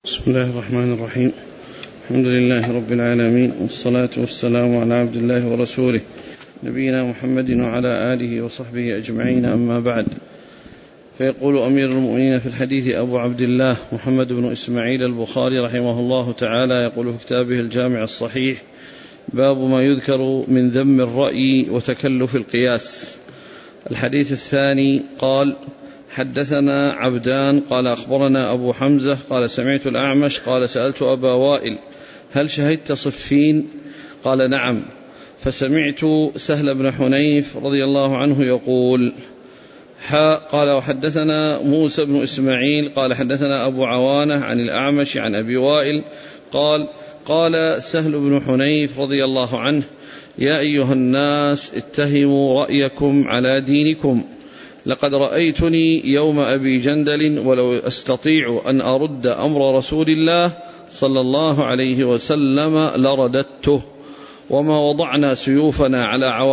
بسم الله الرحمن الرحيم. الحمد لله رب العالمين، والصلاة والسلام على عبد الله ورسوله نبينا محمد وعلى آله وصحبه أجمعين، أما بعد. فيقول أمير المؤمنين في الحديث أبو عبد الله محمد بن إسماعيل البخاري رحمه الله تعالى، يقول في كتابه الجامع الصحيح: باب ما يذكر من ذم الرأي وتكلف القياس. الحديث الثاني: قال: حدثنا عبدان قال أخبرنا أبو حمزة قال سمعت الأعمش قال سألت أبا وائل: هل شهدت صفين؟ قال: نعم. فسمعت سهل بن حنيف رضي الله عنه يقول: قال: وحدثنا موسى بن إسماعيل قال حدثنا أبو عوانة عن الأعمش عن أبي وائل قال سهل بن حنيف رضي الله عنه: يا أيها الناس اتهموا رأيكم على دينكم، لقد رأيتني يوم أبي جندل ولو أستطيع أن أرد أمر رسول الله صلى الله عليه وسلم لرددته، وما وضعنا سيوفنا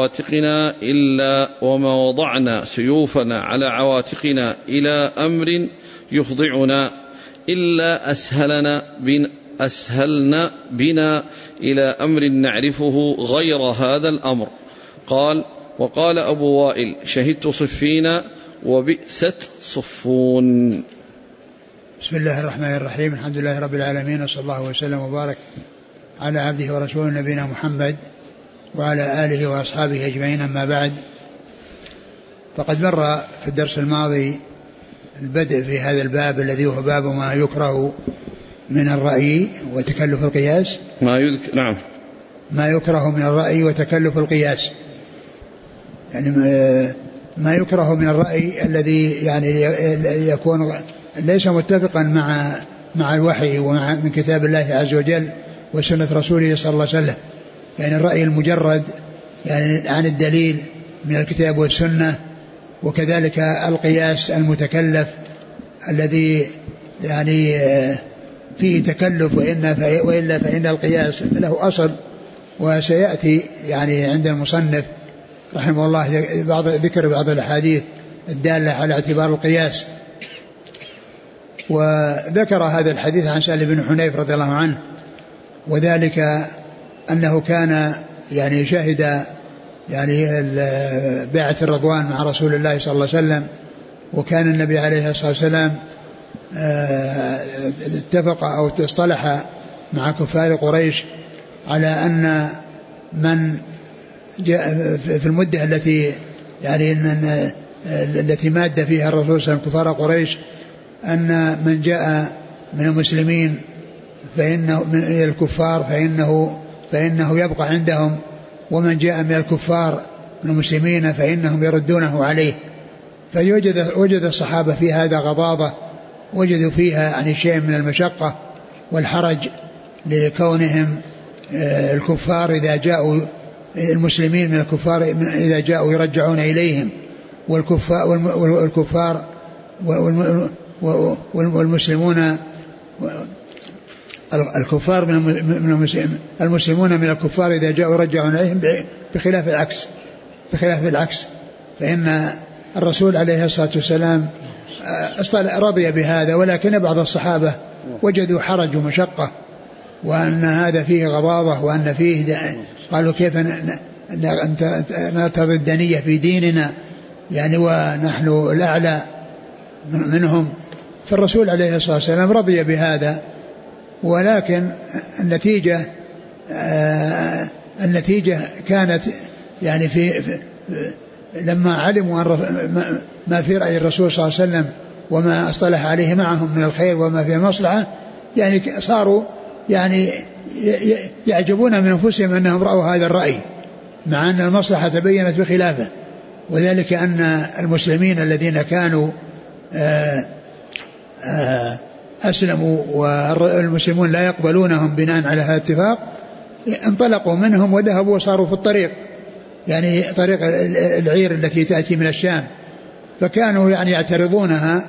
على إلى أمر يخضعنا إلا أسهلنا بنا إلى أمر نعرفه غير هذا الأمر. قال: وقال أبو وائل: شهدت صفين وبئست صفون. بسم الله الرحمن الرحيم. الحمد لله رب العالمين، وصلى الله وسلم وبارك على عبده ورسوله نبينا محمد وعلى آله وأصحابه أجمعين، أما بعد. فقد مر في الدرس الماضي البدء في هذا الباب الذي هو باب ما يكره من الرأي وتكلف القياس. نعم، ما يكره من الرأي وتكلف القياس، يعني ما يكره من الرأي الذي يعني يكون ليس متفقا مع الوحي ومع من كتاب الله عز وجل وسنة رسوله صلى الله عليه وسلم، يعني الرأي المجرد يعني عن الدليل من الكتاب والسنة، وكذلك القياس المتكلف الذي يعني فيه تكلف، وإلا فإن القياس له أصل، وسيأتي يعني عند المصنف رحمه الله ذكر بعض الأحاديث الدالة على اعتبار القياس. وذكر هذا الحديث عن سهل بن حنيف رضي الله عنه، وذلك أنه كان يعني شهد يعني بيعة الرضوان مع رسول الله صلى الله عليه وسلم، وكان النبي عليه الصلاة والسلام اتفق أو اصطلح مع كفار قريش على أن من جاء في المدة التي ماد فيها الرسول صلى الله عليه وسلم كفار قريش، أن من جاء من المسلمين فإنه من الكفار فإنه يبقى عندهم، ومن جاء من الكفار من المسلمين فإنهم يردونه عليه. فوجد الصحابة في هذا غضاضة، وجدوا فيها يعني شيء من المشقة والحرج لكونهم الكفار إذا جاءوا المسلمين من الكفار إذا جاءوا يرجعون إليهم، والكفار والمسلمون الكفار المسلمون من الكفار إذا جاءوا يرجعون إليهم، بخلاف العكس. فإن الرسول عليه الصلاة والسلام رضي بهذا، ولكن بعض الصحابة وجدوا حرج ومشقة، وأن هذا فيه غضاضة، وأن فيه قالوا: كيف نرتضي الدنية في ديننا يعني ونحن الأعلى منهم؟ فالرسول عليه الصلاة والسلام رضي بهذا، ولكن النتيجة كانت يعني لما علموا ما في رأي الرسول صلى الله عليه وسلم وما اصطلح عليه معهم من الخير وما فيه مصلحة، يعني صاروا يعني يعجبون من أنفسهم أنهم رأوا هذا الرأي، مع أن المصلحة تبينت بخلافه. وذلك أن المسلمين الذين كانوا أسلموا والمسلمون لا يقبلونهم بناء على هذا الاتفاق، انطلقوا منهم وذهبوا وصاروا في الطريق، يعني طريق العير التي تأتي من الشام، فكانوا يعني يعترضونها.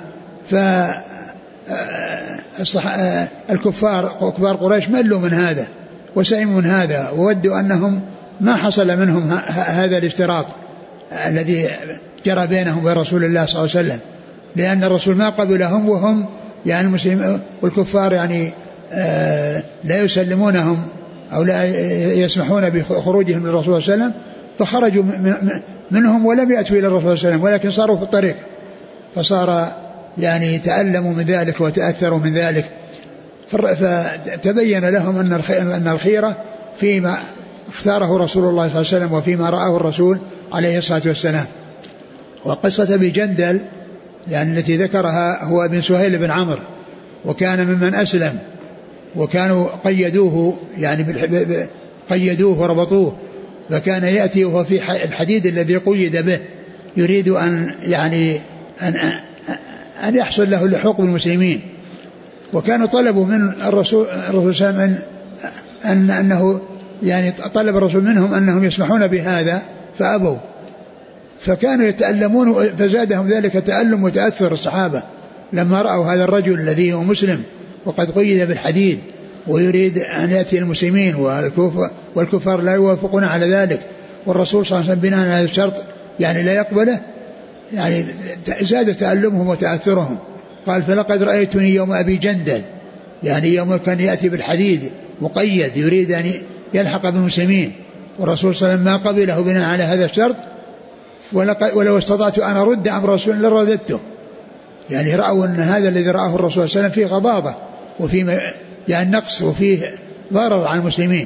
كفار قريش ملوا من هذا وسئموا من هذا، وودوا أنهم ما حصل منهم هذا الاشتراط الذي جرى بينهم وبين رسول الله صلى الله عليه وسلم، لأن الرسول ما قبلهم وهم يعني المسلمين والكفار يعني لا يسلمونهم أو لا يسمحون بخروجهم للرسول صلى الله عليه وسلم، فخرجوا منهم ولم يأتوا إلى الرسول صلى الله عليه وسلم، ولكن صاروا في الطريق، فصار يعني تألموا من ذلك وتأثروا من ذلك، فتبين لهم أن الخيرة فيما اختاره رسول الله صلى الله عليه وسلم وفيما رآه الرسول عليه الصلاة والسلام. وقصة أبي جندل يعني التي ذكرها هو ابن سهيل بن عمرو، وكان ممن أسلم، وكانوا قيدوه يعني قيدوه وربطوه، فكان يأتي وهو في الحديد الذي قيد به يريد أن يعني أن يحصل له اللحوق بالمسلمين. وكانوا طلبوا من الرسول صلى الله عليه وسلم أنه يعني طلب الرسول منهم أنهم يسمحون بهذا فأبوا، فكانوا يتألمون، فزادهم ذلك تألم وتأثر الصحابة لما رأوا هذا الرجل الذي هو مسلم وقد قيد بالحديد ويريد أن يأتي المسلمين والكفار لا يوافقون على ذلك، والرسول صلى الله عليه وسلم بناء على الشرط يعني لا يقبله، يعني زاد تألمهم وتأثرهم. قال فلقد رأيتني يوم أبي جندل، يعني يوم كان يأتي بالحديد مقيد يريد أن يلحق بالمسلمين، والرسول صلى الله عليه وسلم ما قبله بناء على هذا الشرط، ولو استطعت أن أرد أمر رسول لرددته. يعني رأوا أن هذا الذي رآه الرسول صلى الله عليه وسلم فيه غضاضة وفيه يعني نقص وفيه ضرر على المسلمين.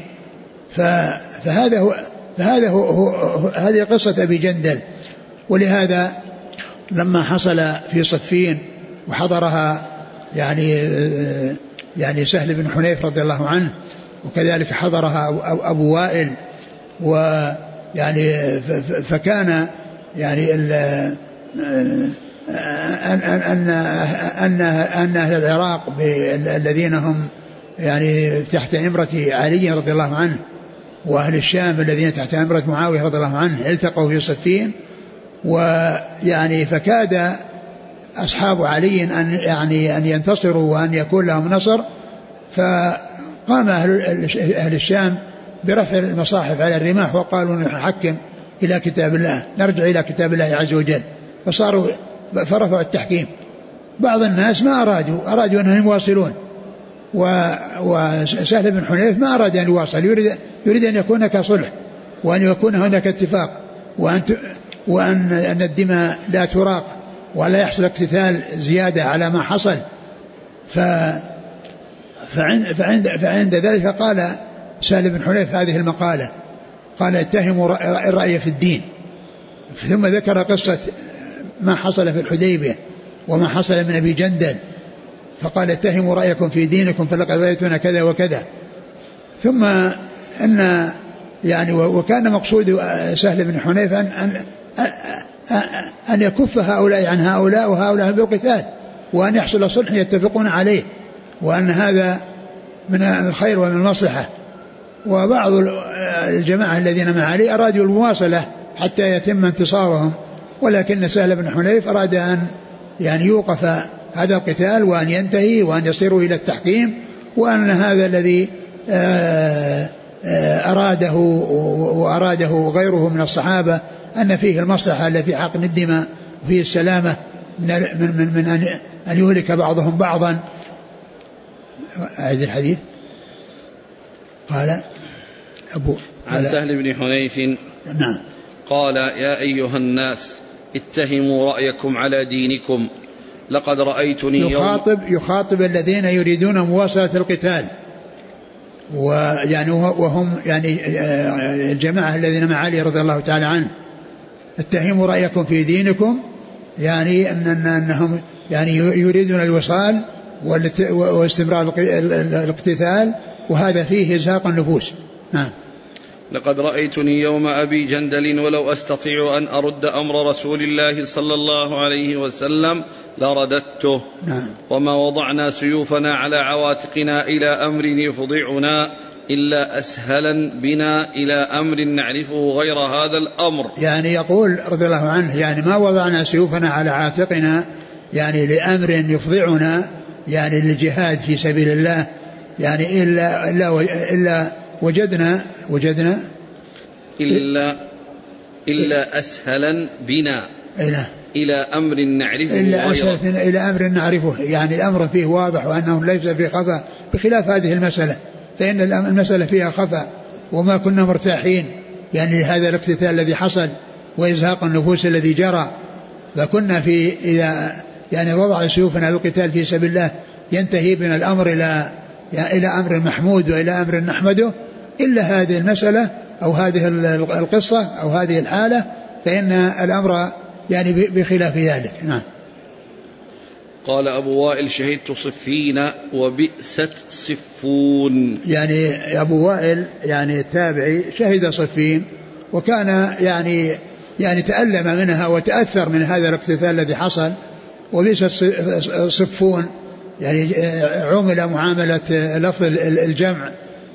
فهذا هو هذه قصة أبي جندل. ولهذا لما حصل في صفين وحضرها يعني سهل بن حنيف رضي الله عنه، وكذلك حضرها أبو وائل، ويعني فكان يعني أن أهل العراق الذين هم يعني تحت إمرة علي رضي الله عنه، وأهل الشام الذين تحت إمرة معاوية رضي الله عنه التقوا في صفين، ويعني فكاد أصحاب علي أن ينتصروا وأن يكون لهم نصر، فقام أهل الشام برفع المصاحف على الرماح وقالوا نحكم إلى كتاب الله، نرجع إلى كتاب الله عز وجل، فرفعوا التحكيم. بعض الناس ما أرادوا أنهم يواصلون، وسهل بن حنيف ما أراد أن يواصل، يريد أن يكون هناك صلح وأن يكون هناك اتفاق وأن الدماء لا تراق ولا يحصل اقتتال زيادة على ما حصل. فعند ذلك قال سهل بن حنيف هذه المقالة، قال اتهموا الرأي في الدين، ثم ذكر قصة ما حصل في الحديبية وما حصل من أبي جندل، فقال اتهموا رأيكم في دينكم فلقد رأيتنا كذا وكذا. ثم أن يعني وكان مقصود سهل بن حنيف أن يكف هؤلاء عن هؤلاء وهؤلاء بالقتال، وأن يحصل صلح يتفقون عليه، وأن هذا من الخير ومن المصلحة. وبعض الجماعة الذين مع علي أرادوا المواصلة حتى يتم انتصارهم، ولكن سهل بن حنيف أراد أن يعني يوقف هذا القتال وأن ينتهي وأن يصيروا إلى التحكيم، وأن هذا الذي وأراده غيره من الصحابة أن فيه المصلحة التي في حق الدماء وفيه السلامة من أن يهلك بعضهم بعضا. أعيد الحديث. قال عن سهل بن حنيف نعم قال يا أيها الناس اتهموا رأيكم على دينكم لقد رأيتني يخاطب الذين يريدون مواصلة القتال، ويعني وهم يعني الجماعة الذين مع علي رضي الله تعالى عنه، اتهموا رأيكم في دينكم، يعني أنهم يعني يريدون الوصال واستمرار الاقتتال، وهذا فيه إزهاق النفوس. نعم. لقد رأيتني يوم أبي جندل ولو أستطيع أن أرد أمر رسول الله صلى الله عليه وسلم لرددته. نعم. وما وضعنا سيوفنا على عواتقنا إلى أمر يفضعنا إلا أسهلا بنا إلى أمر نعرفه غير هذا الأمر. يعني يقول رضي الله عنه يعني ما وضعنا سيوفنا على عاتقنا يعني لأمر يفضعنا يعني للجهاد في سبيل الله، يعني إلا وجدنا إلا أسهلا بنا إلى أمر نعرفه إلى أمر نعرفه، يعني الأمر فيه واضح وأنه ليس فيه خفاء، بخلاف هذه المسألة فإن المسألة فيها خفاء، وما كنا مرتاحين يعني لهذا الاقتتال الذي حصل وإزهاق النفوس الذي جرى، فكنا في إذا يعني وضع سيوفنا للقتال في سبيل الله ينتهي بنا الأمر إلى أمر محمود وإلى أمر نحمده، إلا هذه المسألة أو هذه القصة أو هذه الحالة فإن الأمر يعني بخلاف ذلك. نعم. قال أبو وائل شهدت صفين وبئست صفون. يعني أبو وائل يعني التابعي شهد صفين وكان يعني تألم منها وتأثر من هذا الاقتتال الذي حصل، وبئست صفون يعني عمل معاملة لفظ الجمع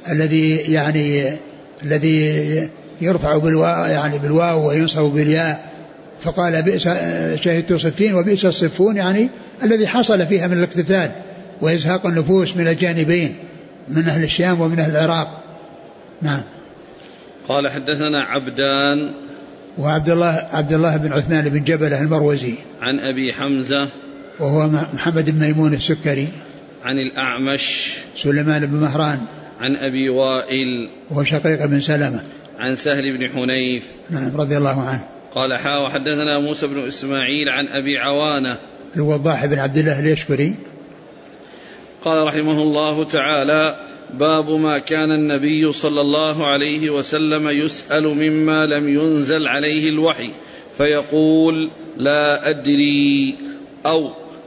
الذي يرفع بالواو وينصب بالياء، فقال بئس شهدت صفين وبئس الصفون يعني الذي حصل فيها من الاقتتال وإزهاق النفوس من الجانبين من أهل الشام ومن أهل العراق. نعم. قال حدثنا عبدان وعبد الله بن عثمان بن جبلة المروزي عن أبي حمزة وهو محمد بن ميمون السكري عن الأعمش سليمان بن مهران عن أبي وائل وهو شقيق بن سلمة عن سهل بن حنيف نعم رضي الله عنه. قال وحدثنا موسى بن إسماعيل عن أبي عوانة الوضاح بن عبد الله اليشكري قال رحمه الله تعالى: باب ما كان النبي صلى الله عليه وسلم يسأل مما لم ينزل عليه الوحي فيقول لا أدري أو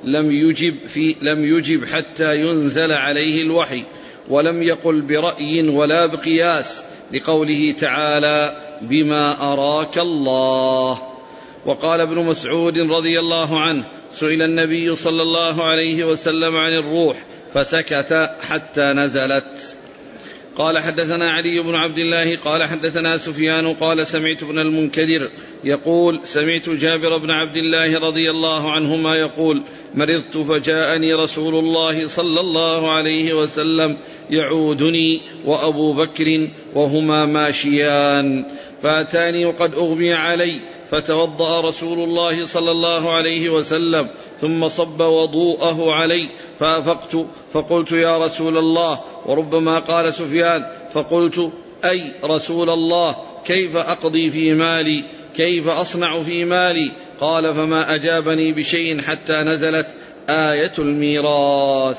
لم يجب حتى ينزل عليه الوحي، ولم يقل برأي ولا بقياس، لقوله تعالى: بما أراك الله. وقال ابن مسعود رضي الله عنه: سئل النبي صلى الله عليه وسلم عن الروح فسكت حتى نزلت. قال حدثنا علي بن عبد الله قال حدثنا سفيان قال سمعت ابن المنكدر يقول: سمعت جابر بن عبد الله رضي الله عنهما يقول: مرضت فجاءني رسول الله صلى الله عليه وسلم يعودني وأبو بكر وهما ماشيان، فأتاني وقد أغمي علي، فتوضأ رسول الله صلى الله عليه وسلم ثم صب وضوءه علي، فأفقت فقلت: يا رسول الله. وربما قال سفيان: فقلت: أي رسول الله، كيف أقضي في مالي، كيف أصنع في مالي؟ قال: فما أجابني بشيء حتى نزلت آية الميراث.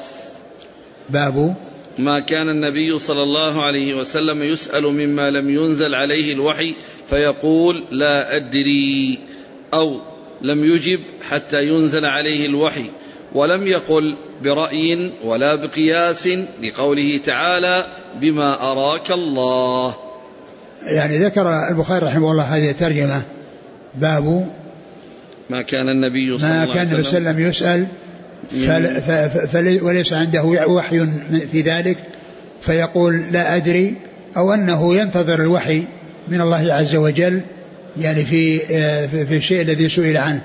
باب ما كان النبي صلى الله عليه وسلم يسأل مما لم ينزل عليه الوحي فيقول لا أدري، أو لم يجب حتى ينزل عليه الوحي، ولم يقل برأي ولا بقياس، لقوله تعالى: بما أراك الله. يعني ذكر البخاري رحمه الله هذه الترجمة: باب ما كان النبي صلى الله عليه وسلم يسأل وليس عنده وحي في ذلك فيقول لا أدري، أو أنه ينتظر الوحي من الله عز وجل يعني في الشيء الذي سئل عنه.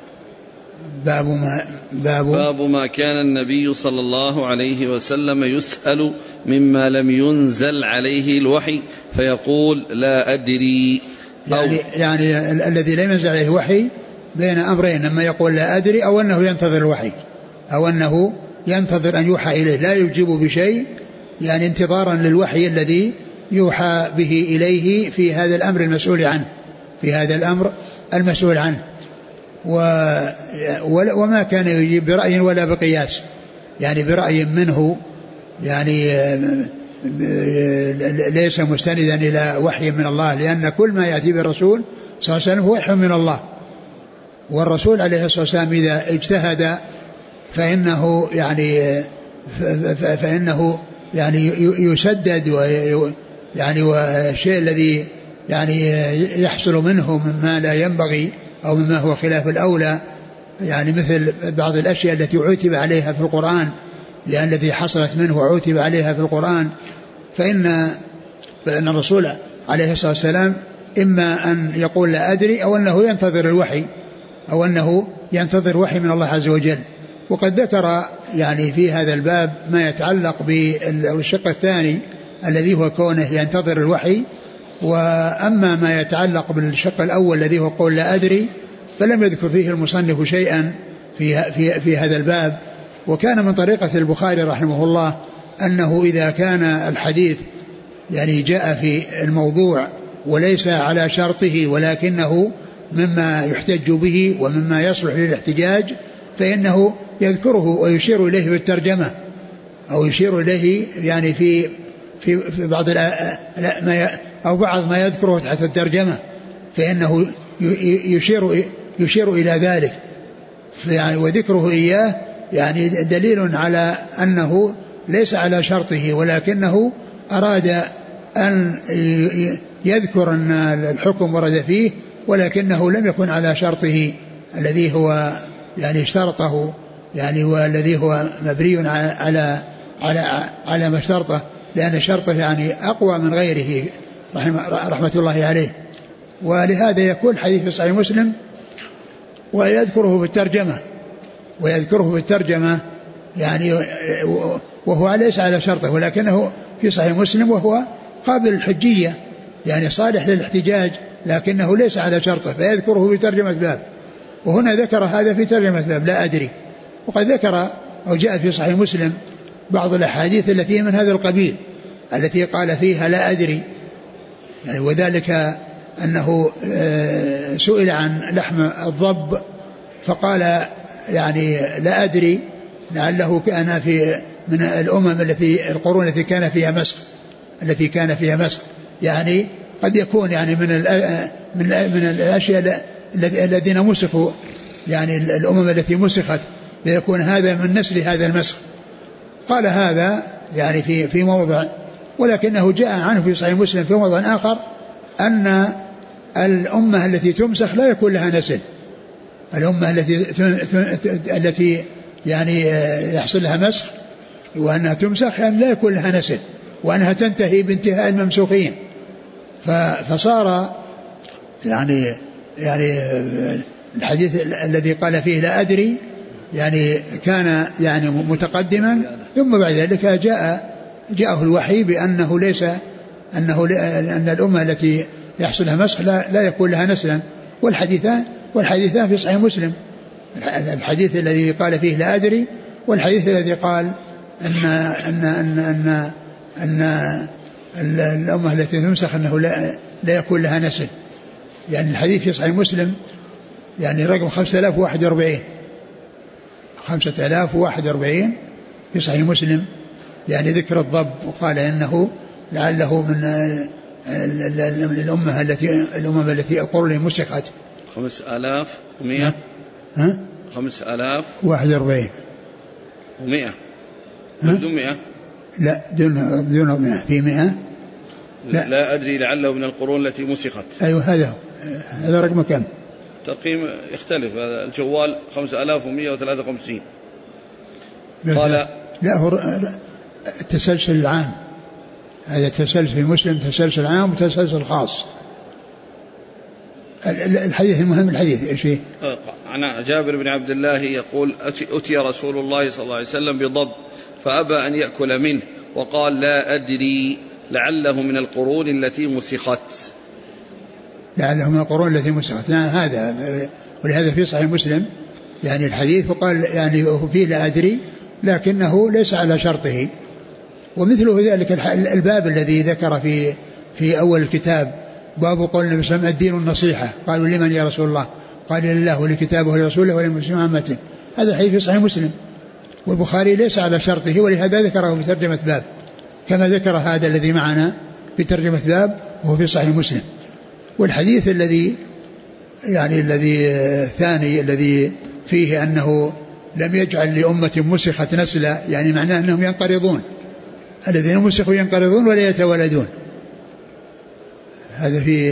باب ما كان النبي صلى الله عليه وسلم يسأل مما لم ينزل عليه الوحي فيقول لا أدري، يعني الذي لم ينزل عليه وحي بين أمرين: لما يقول لا أدري أو أنه ينتظر الوحي، أو أنه ينتظر أن يوحى إليه، لا يجيب بشيء يعني انتظارا للوحي الذي يوحى به إليه في هذا الأمر المسؤول عنه، وما كان يجيب برأي ولا بقياس، يعني برأي منه يعني ليس مستندا إلى وحي من الله، لأن كل ما يأتي بالرسول صلى الله عليه وسلم هو وحي من الله، والرسول عليه الصلاة والسلام إذا اجتهد فإنه يعني يسدد، يعني والشيء الذي يعني يحصل منه مما لا ينبغي أو مما هو خلاف الأولى، يعني مثل بعض الأشياء التي عتب عليها في القرآن، لأن التي حصلت منه وعتب عليها في القرآن، فإن الرسول عليه الصلاة والسلام إما أن يقول لا أدري أو أنه ينتظر الوحي، أو أنه ينتظر وحي من الله عز وجل. وقد ذكر يعني في هذا الباب ما يتعلق بالشق الثاني الذي هو كونه ينتظر الوحي، وأما ما يتعلق بالشق الأول الذي هو قول لا أدري فلم يذكر فيه المصنف شيئا في هذا الباب. وكان من طريقة البخاري رحمه الله أنه إذا كان الحديث يعني جاء في الموضوع وليس على شرطه ولكنه مما يحتج به ومما يصلح للاحتجاج فإنه يذكره ويشير إليه بالترجمة أو يشير إليه يعني في بعض أو بعض ما يذكره تحت الترجمة فإنه يشير إلى ذلك يعني وذكره إياه يعني دليل على أنه ليس على شرطه ولكنه أراد أن يذكر أن الحكم ورد فيه ولكنه لم يكن على شرطه الذي هو يعني اشترطه يعني والذي هو مبني على ما اشترطه لأن شرطه يعني أقوى من غيره رحمة الله عليه. ولهذا يكون حديث في صحيح مسلم ويذكره بالترجمة يعني وهو ليس على شرطه ولكنه في صحيح مسلم وهو قابل الحجية يعني صالح للاحتجاج لكنه ليس على شرطه فيذكره بترجمة باب. وهنا ذكر هذا في ترجمة باب لا أدري. وقد ذكر أو جاء في صحيح مسلم بعض الأحاديث التي من هذا القبيل التي قال فيها لا أدري يعني وذلك أنه سئل عن لحم الضب فقال يعني لا أدري لعله كان في من القرون التي كان فيها مسخ يعني قد يكون يعني من الأشياء الذين مسخوا يعني الأمم التي مسخت فيكون هذا من نسل هذا المسخ. قال هذا يعني في موضع ولكنه جاء عنه في صحيح مسلم في موضع آخر أن الأمة التي تمسخ لا يكون لها نسل. الأمة التي يعني يحصل لها مسخ وأنها تمسخ يعني لا يكون لها نسل وأنها تنتهي بانتهاء الممسوخين. فصار يعني الحديث الذي قال فيه لا أدري يعني كان يعني متقدما ثم بعد ذلك جاءه الوحي بأنه ليس أن الأمة التي يحصل لها مسخ لا يكون لها نسلا. والحديثان في صحيح مسلم الحديث الذي قال فيه لا أدري والحديث الذي قال أن الأمة التي تمسخ أنه لا يكون لها نسل. يعني الحديث في صحيح مسلم يعني رقم 5041 في صحيح مسلم يعني ذكر الضب وقال إنه لعله من الأمم التي القرون مسخت 5100 5141 و100 بدون 100 لا دون 100 في 100 لا أدري لعله من القرون التي مسخت. أيوة هذا رقم كم؟ ترقيم يختلف. هذا الجوال 5153. قال لا هو التسلسل العام هذا تسلسل مسلم تسلسل عام وتسلسل خاص. الحديث المهم الحديث ايش فيه؟ عن جابر بن عبد الله يقول أتي رسول الله صلى الله عليه وسلم بضب فأبى أن يأكل منه وقال لا أدري لعله من القرون التي مسخت. لعله من القرون التي مسخت هذا. ولهذا في صحيح مسلم يعني الحديث وقال يعني فيه لا أدري لكنه ليس على شرطه. ومثله ذلك الباب الذي ذكر في أول الكتاب باب قول النبي صلى الله عليه وسلم الدين النصيحة. قالوا لمن يا رسول الله؟ قال لله ولكتابه ولرسوله وللمسلمين عامته. هذا الحديث في صحيح مسلم والبخاري ليس على شرطه ولهذا ذكره في ترجمة باب كما ذكر هذا الذي معنا في ترجمة باب وهو في صحيح مسلم. والحديث الذي الثاني الذي فيه أنه لم يجعل لأمة مسخت نسلا يعني معناه أنهم ينقرضون. الذين مسخوا ينقرضون ولا يتولدون. هذا في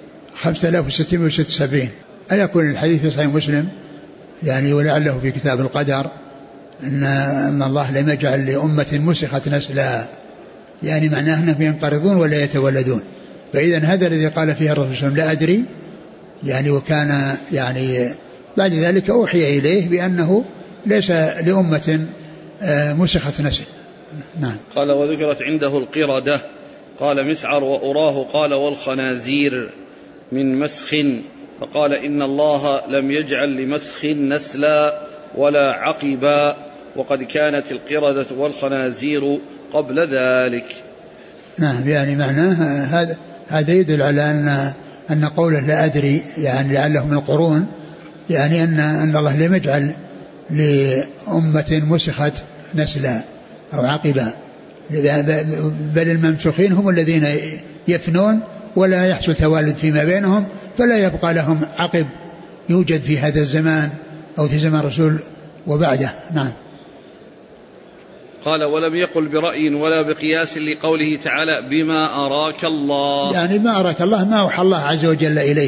5676. أيكون الحديث في صحيح مسلم يعني ولعله في كتاب القدر أن الله لم يجعل لأمة مسخت نسلا يعني معناه أنهم ينقرضون ولا يتولدون. فإذا هذا الذي قال فيه الرسول صلى الله عليه وسلم لا أدري يعني وكان يعني بعد ذلك أوحي إليه بأنه ليس لأمة مسخت نسل. نعم. قال وذكرت عنده القردة قال مسعر وأراه قال والخنازير من مسخ فقال إن الله لم يجعل لمسخ نسلا ولا عقبا، وقد كانت القردة والخنازير قبل ذلك. نعم، يعني معناه هذا يدل على أن قوله لا أدري يعني لعله من القرون، يعني أن الله لم يجعل لأمة مسخت نسلا أو عقبا، بل الممسوخين هم الذين يفنون ولا يحصل توالد فيما بينهم، فلا يبقى لهم عقب يوجد في هذا الزمان أو في زمان الرسول وبعده. نعم. قال ولم يقل برأي ولا بقياس لقوله تعالى بما أراك الله، يعني ما أراك الله ما أوحى الله عز وجل إليه.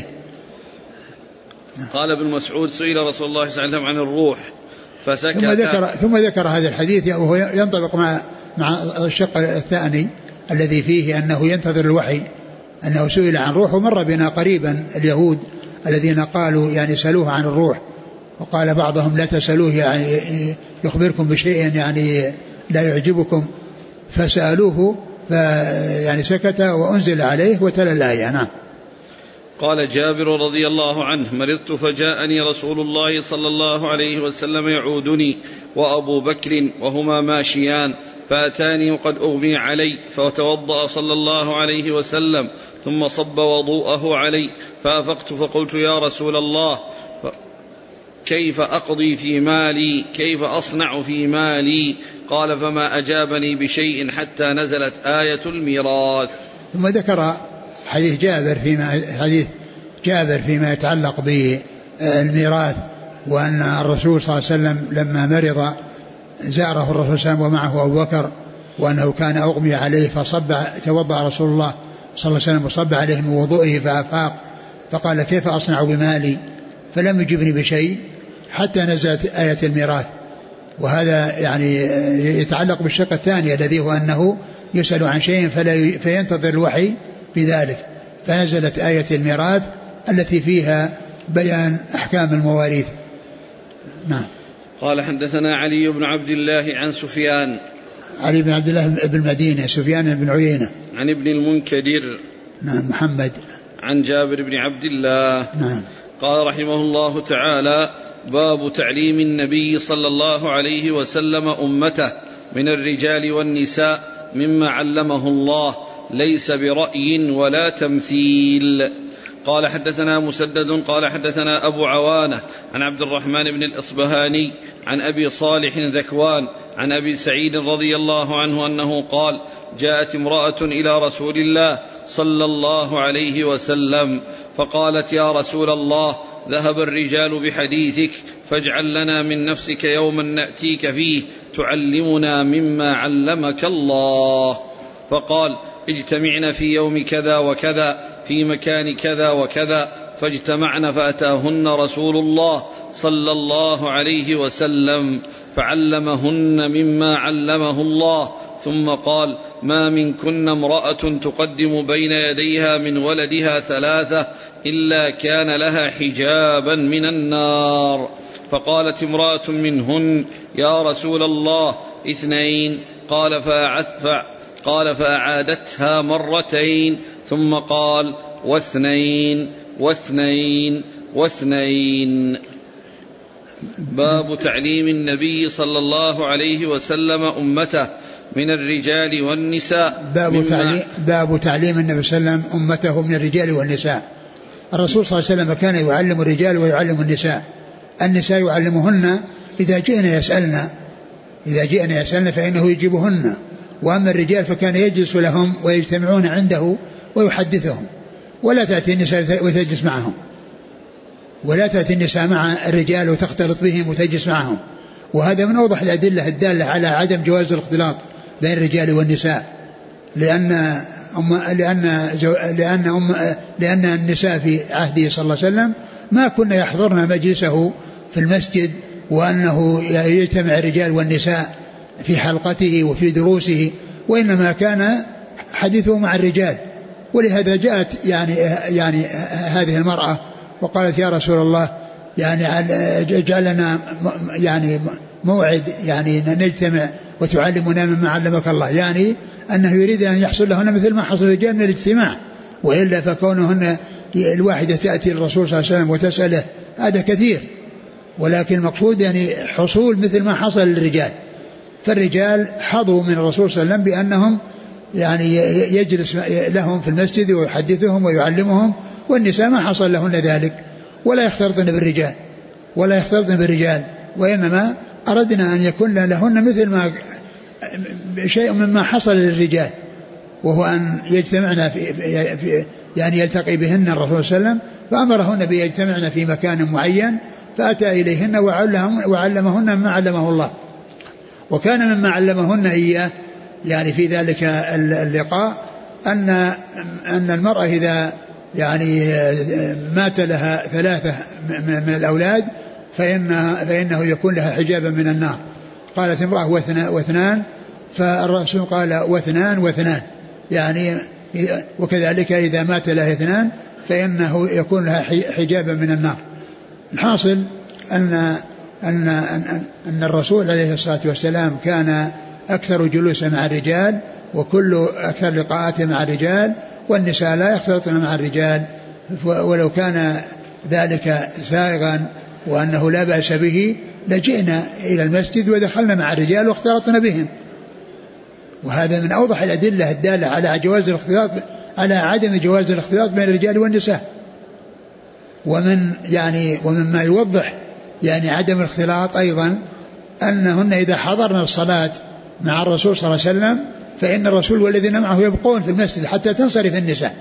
قال ابن مسعود سئل رسول الله صلى الله عليه وسلم عن الروح فسكت، ثم ذكر هذا الحديث وهو ينطبق مع الشق الثاني الذي فيه أنه ينتظر الوحي، أنه سئل عن روح. ومر بنا قريبا اليهود الذين قالوا يعني سألوه عن الروح، وقال بعضهم لا تسألوه يعني يخبركم بشيء يعني لا يعجبكم، فسألوه يعني سكت وأنزل عليه وتلا الآية. نعم. قال جابر رضي الله عنه مرضت فجاءني رسول الله صلى الله عليه وسلم يعودني وأبو بكر وهما ماشيان، فأتاني وقد أغمي علي، فتوضأ صلى الله عليه وسلم ثم صب وضوءه علي، فأفقت فقلت يا رسول الله كيف أقضي في مالي، كيف أصنع في مالي؟ قال فما أجابني بشيء حتى نزلت آية الميراث. ثم ذكر حديث جابر فيما يتعلق بالميراث، وأن الرسول صلى الله عليه وسلم لما مرض زاره الرسول صلى الله عليه وسلم ومعه أبو بكر، وأنه كان أغمي عليه توضأ رسول الله صلى الله عليه وسلم وصب عليه من وضوئه فأفاق، فقال كيف أصنع بمالي؟ فلم يجبني بشيء حتى نزلت آية الميراث. وهذا يعني يتعلق بالشق الثاني الذي هو أنه يسأل عن شيء فينتظر الوحي بذلك، فنزلت آية الميراث التي فيها بيان أحكام المواريث. نعم. قال حدثنا علي بن عبد الله عن سفيان، علي بن عبد الله بن المدينة، سفيان بن عيينة، عن ابن المنكدر، نعم، محمد، عن جابر بن عبد الله. نعم. قال رحمه الله تعالى باب تعليم النبي صلى الله عليه وسلم أمته من الرجال والنساء مما علمه الله، ليس برأي ولا تمثيل. قال حدثنا مسدد قال حدثنا أبو عوانة عن عبد الرحمن بن الأصبهاني عن أبي صالح ذكوان عن أبي سعيد رضي الله عنه أنه قال جاءت امرأة إلى رسول الله صلى الله عليه وسلم فقالت يا رسول الله ذهب الرجال بحديثك، فاجعل لنا من نفسك يوما نأتيك فيه تعلمنا مما علمك الله. فقال اجتمعنا في يوم كذا وكذا في مكان كذا وكذا، فاجتمعنا فأتاهن رسول الله صلى الله عليه وسلم فعلمهن مما علمه الله، ثم قال ما منكن امرأة تقدم بين يديها من ولدها 3 إلا كان لها حجابا من النار. فقالت امرأة منهن يا رسول الله 2. قال فأعادتها 2 ثم قال 2 و2 و2. باب تعليم النبي صلى الله عليه وسلم أمته من الرجال والنساء. باب تعليم النبي صلى الله عليه وسلم أمته من الرجال والنساء. الرسول صلى الله عليه وسلم كان يعلم الرجال ويعلم النساء. النساء يعلمهن إذا جئنا يسألن فإنه يجيبهن، وأما الرجال فكان يجلس لهم ويجتمعون عنده ويحدثهم، ولا تأتي النساء وتجلس معهم، ولا تأتي النساء مع الرجال وتختلط بهم وتجلس معهم. وهذا من أوضح الأدلة الدالة على عدم جواز الاختلاط بين الرجال والنساء، لأن النساء في عهده صلى الله عليه وسلم ما كنا يحضرن مجلسه في المسجد، وأنه يجتمع الرجال والنساء في حلقته وفي دروسه، وإنما كان حديثه مع الرجال. ولهذا جاءت يعني هذه المرأة وقالت يا رسول الله يعني اجعل لنا يعني موعد يعني نجتمع وتعلمنا مما علمك الله، يعني أنه يريد أن يحصل لهن مثل ما حصل الرجال من الاجتماع، وإلا فكونهن الواحدة تأتي الرسول صلى الله عليه وسلم وتسأله، هذا كثير، ولكن المقصود يعني حصول مثل ما حصل للرجال. فالرجال حظوا من الرسول صلى الله عليه وسلم بأنهم يعني يجلس لهم في المسجد ويحدثهم ويعلمهم، والنساء ما حصل لهن ذلك، ولا يختلطن بالرجال، وإنما أردنا أن يكون لهن مثل ما شيء مما حصل للرجال، وهو أن يجتمعن في يعني يلتقي بهن الرسول صلى الله عليه وسلم، فأمرهن بيجتمعن في مكان معين، فأتى إليهن وعلمهن مما علمه الله. وكان مما علمهن إياه يعني في ذلك اللقاء أن المرأة إذا يعني مات لها 3 من الأولاد فإنه يكون لها حجابا من النار. قالت امرأة 2 فالرسول قال 2 يعني، وكذلك إذا مات لها 2 فإنه يكون لها حجابا من النار. الحاصل أن الرسول عليه الصلاة والسلام كان أكثر جلوسا مع الرجال، وكل أكثر لقاءاته مع الرجال، والنساء لا يختلطن مع الرجال، ولو كان ذلك سائغا وأنه لا بأس به لجئنا إلى المسجد ودخلنا مع الرجال واختلطنا بهم. وهذا من أوضح الأدلة الدالة على جواز الاختلاط، على عدم جواز الاختلاط بين الرجال والنساء. ومما يوضح يعني عدم الاختلاط أيضا أنهن إذا حضرنا الصلاة مع الرسول صلى الله عليه وسلم فإن الرسول والذين معه يبقون في المسجد حتى تنصرف النساء،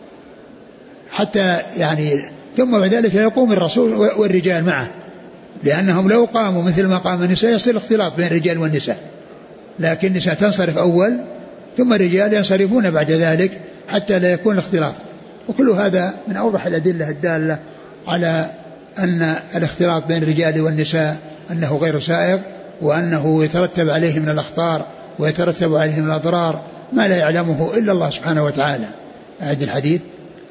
حتى يعني ثم بعد ذلك يقوم الرسول والرجال معه، لأنهم لو قاموا مثل ما قام النساء يصير اختلاط بين الرجال والنساء، لكن النساء تنصرف أول ثم الرجال ينصرفون بعد ذلك حتى لا يكون الاختلاط. وكل هذا من أوضح الأدلة الدالة على أن الاختلاط بين الرجال والنساء أنه غير سائغ، وأنه يترتب عليه من الأخطار ويترتب عليه من الأضرار ما لا يعلمه إلا الله سبحانه وتعالى. أعد الحديث.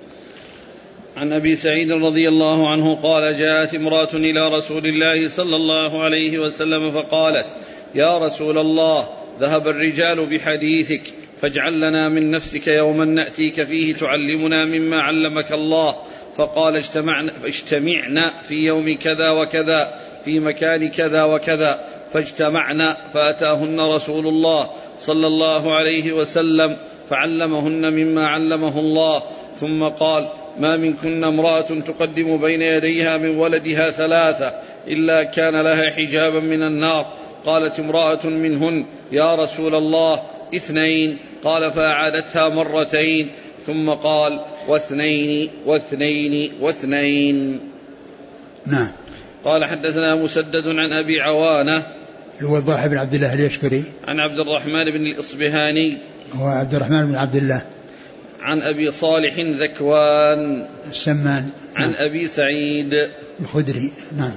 عن أبي سعيد رضي الله عنه قال: جاءت امرأة إلى رسول الله صلى الله عليه وسلم فقالت: يا رسول الله، ذهب الرجال بحديثك، فاجعل لنا من نفسك يوما نأتيك فيه تعلمنا مما علمك الله. فقال: اجتمعنا في يوم كذا وكذا في مكان كذا وكذا. فاجتمعنا، فأتاهن رسول الله صلى الله عليه وسلم فعلمهن مما علمه الله، ثم قال: ما منكن امرأة تقدم بين يديها من ولدها 3 إلا كان لها حجابا من النار. قالت امرأة منهن: يا رسول الله 2. قال: فأعادتها 2 مرتين، ثم قال: 2 و2 و2. نعم. قال: حدثنا مسدد عن أبي عوانة الوضاح بن عبد الله اليشكري، عن عبد الرحمن بن الإصبهاني، هو عبد الرحمن بن عبد الله، عن أبي صالح ذكوان السمان، عن أبي سعيد الخدري. نعم.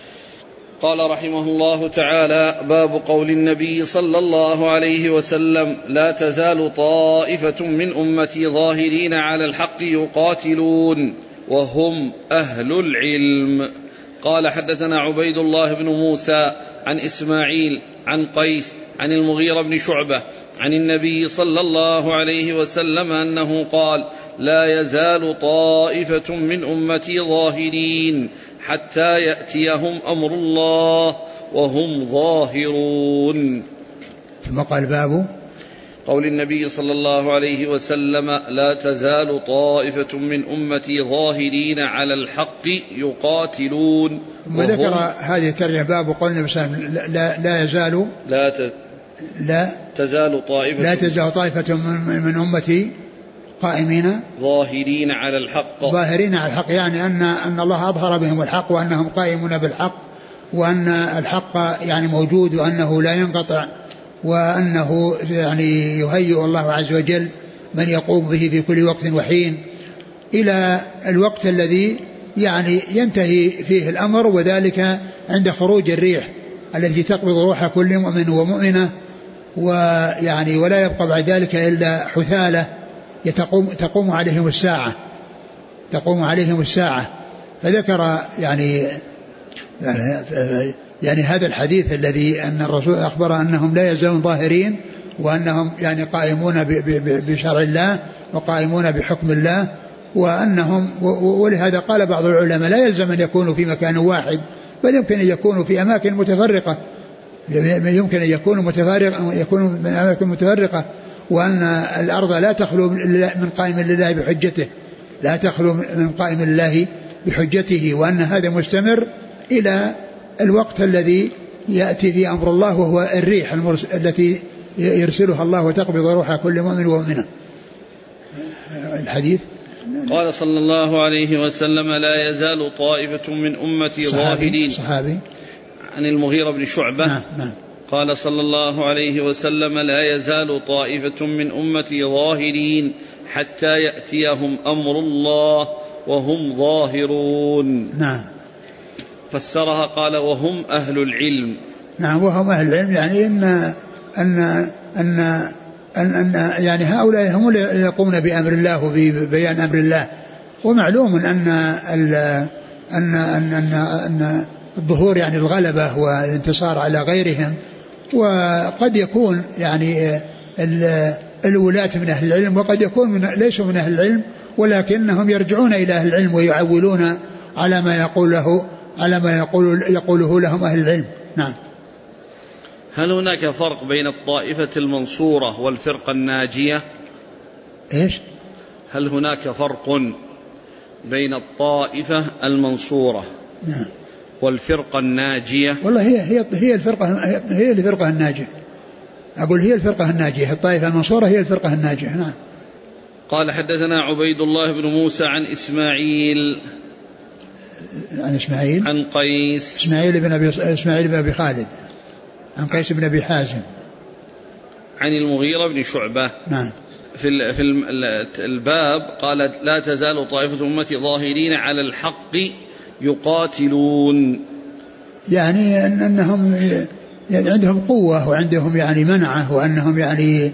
قال رحمه الله تعالى: باب قول النبي صلى الله عليه وسلم: لا تزال طائفة من أمتي ظاهرين على الحق يقاتلون وهم أهل العلم. قال: حدثنا عبيد الله بن موسى عن إسماعيل عن قيس عن المغيرة بن شعبة عن النبي صلى الله عليه وسلم أنه قال: لا يزال طائفة من أمتي ظاهرين حتى يأتيهم أمر الله وهم ظاهرون. ثم قال: باب قول النبي صلى الله عليه وسلم: لا تزال طائفة من أمتي ظاهرين على الحق يقاتلون. ثم ذكر هذه الترجمة: باب قول النبي صلى الله عليه وسلم: لا يزال لا تزال طائفة من أمتي قائمين ظاهرين على الحق، يعني أن الله أظهر بهم الحق، وأنهم قائمون بالحق، وأن الحق يعني موجود، وأنه لا ينقطع، وأنه يعني يهيئ الله عز وجل من يقوم به في كل وقت وحين إلى الوقت الذي يعني ينتهي فيه الأمر، وذلك عند خروج الريح التي تقبض روح كل مؤمن ومؤمنة، ويعني ولا يبقى بعد ذلك إلا حثالة تقوم عليهم الساعة. فذكر يعني هذا الحديث الذي أن الرسول أخبر أنهم لا يزالون ظاهرين، وأنهم يعني قائمون بشرع الله وقائمون بحكم الله، ولهذا قال بعض العلماء لا يلزم أن يكونوا في مكان واحد، بل يمكن أن يكونوا في أماكن متفرقة، يمكن أن يكونوا من أماكن متفرقة، وأن الأرض لا تخلو من قائم لله بحجته، لا تخلو من قائم لله بحجته، وأن هذا مستمر إلى الوقت الذي يأتي في أمر الله، وهو الريح التي يرسلها الله وتقبض روح كل مؤمن ومؤمنة. الحديث قال صلى الله عليه وسلم: لا يزال طائفة من أمتي ظاهرين. صحابي عن المغيرة بن شعبة. نعم. قال صلى الله عليه وسلم: لا يزال طائفة من أمتي ظاهرين حتى يأتيهم أمر الله وهم ظاهرون. نعم. فسرها قال: وهم أهل العلم. نعم، وهم أهل العلم، يعني أن يعني هؤلاء هم اللي يقومون بأمر الله وببيان أمر الله. ومعلوم أن الظهور يعني الغلبة والانتصار على غيرهم، وقد يكون يعني الولاة من أهل العلم، وقد يكون ليسوا من أهل العلم، ولكنهم يرجعون إلى أهل العلم ويعولون على ما يقوله لهم أهل العلم. نعم. هل هناك فرق بين الطائفة المنصورة والفرقة الناجية؟ إيش؟ هل هناك فرق بين الطائفة المنصورة نعم والفرقة الناجية؟ والله هي الفرقة الناجية. أقول هي الفرقة الناجية، الطائفة المنصورة هي الفرقة الناجية. نعم. قال: حدثنا عبيد الله بن موسى عن إسماعيل عن قيس إسماعيل بن أبي خالد عن قيس بن أبي حازم عن المغيرة بن شعبة. نعم. في الباب قال: لا تزال طائفة أمتي ظاهرين على الحق يقاتلون، يعني أنهم يعني عندهم قوة وعندهم يعني منعة، وأنهم يعني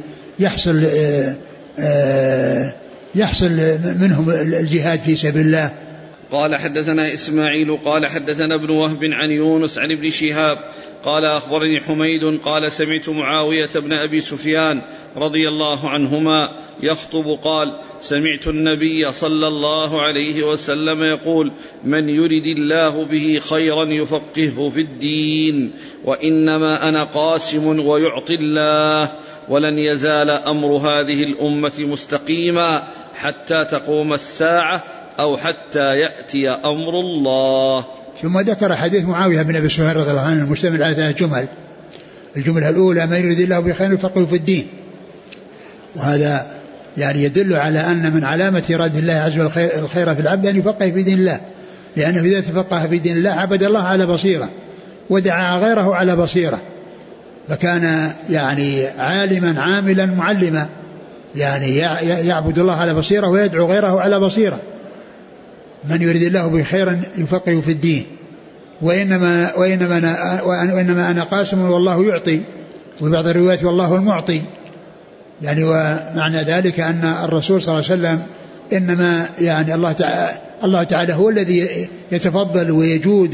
يحصل منهم الجهاد في سبيل الله. قال: حدثنا إسماعيل قال: حدثنا ابن وهب عن يونس عن ابن شهاب قال: أخبرني حميد قال: سمعت معاوية بن أبي سفيان رضي الله عنهما يخطب قال: سمعت النبي صلى الله عليه وسلم يقول: من يرد الله به خيرا يفقهه في الدين، وإنما أنا قاسم ويعطي الله، ولن يزال أمر هذه الأمة مستقيما حتى تقوم الساعة أو حتى يأتي أمر الله. ثم ذكر حديث معاوية بن أبي سفيان رضي الله عنه المشتمل على 3 جمل. الجملة الأولى: من يريد الله بخير يفقهه في الدين، وهذا يعني يدل على أن من علامة إرادة الله عز وجل الخير في العبد أن يفقه في دين الله، لأنه إذا تفقه في دين الله عبد الله على بصيرة ودعا غيره على بصيرة، فكان يعني عالما عاملا معلما، يعني يعبد الله على بصيرة ويدعو غيره على بصيرة. من يريد الله به خيرا يفقه في الدين، وإنما أنا قاسم والله يعطي، وفي بعض الروايات والله المعطي. يعني ومعنى ذلك أن الرسول صلى الله عليه وسلم إنما يعني الله تعالى هو الذي يتفضل ويجود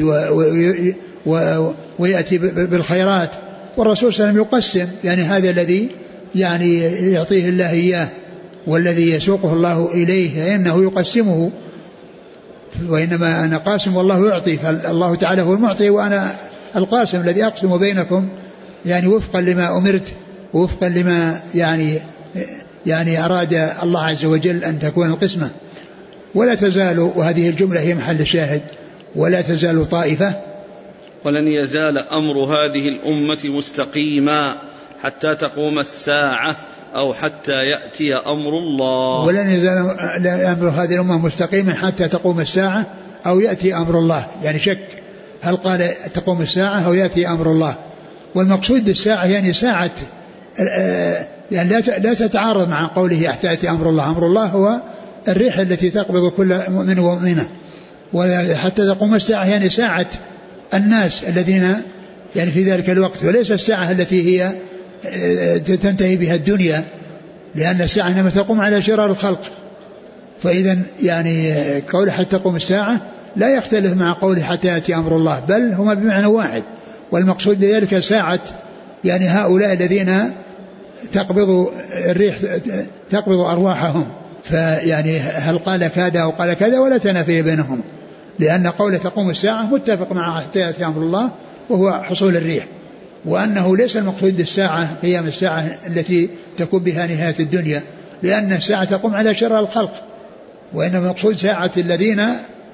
ويأتي بالخيرات، والرسول صلى الله عليه وسلم يقسم، يعني هذا الذي يعني يعطيه الله إياه والذي يسوقه الله إليه فإنه يقسمه. وإنما أنا قاسم والله يعطي، فالله تعالى هو المعطي وأنا القاسم الذي أقسم بينكم، يعني وفقا لما أمرت ووفقا لما يعني أراد الله عز وجل أن تكون القسمة. ولا تزال، وهذه الجملة هي محل الشاهد، ولا تزال طائفة، ولن يزال أمر هذه الأمة مستقيما حتى تقوم الساعة أو حتى يأتي أمر الله. ولن يزال أمر هذه الأمة مستقيما حتى تقوم الساعة أو يأتي أمر الله، يعني شك هل قال تقوم الساعة أو يأتي أمر الله. والمقصود بالساعة يعني ساعة، يعني لا تتعارض مع قوله حتى يأتي أمر الله. أمر الله هو الريح التي تقبض كل مؤمن ومؤمنة، وحتى تقوم الساعة يعني ساعة الناس الذين يعني في ذلك الوقت، وليس الساعة التي هي تنتهي بها الدنيا، لأن الساعة إنما تقوم على شرار الخلق. فإذا يعني قول حتى تقوم الساعة لا يختلف مع قول حتى يأتي أمر الله، بل هما بمعنى واحد. والمقصود بذلك ساعة يعني هؤلاء الذين تقبض الريح، تقبض أرواحهم فيعني هل قال كذا أو قال كذا ولا تنافي بينهم، لأن قول تقوم الساعة متفق مع حتى يأتي أمر الله وهو حصول الريح، وأنه ليس المقصود بالساعة قيام الساعة التي تكون بها نهاية الدنيا، لأن الساعة تقوم على شر الخلق، وإنما المقصود ساعة الذين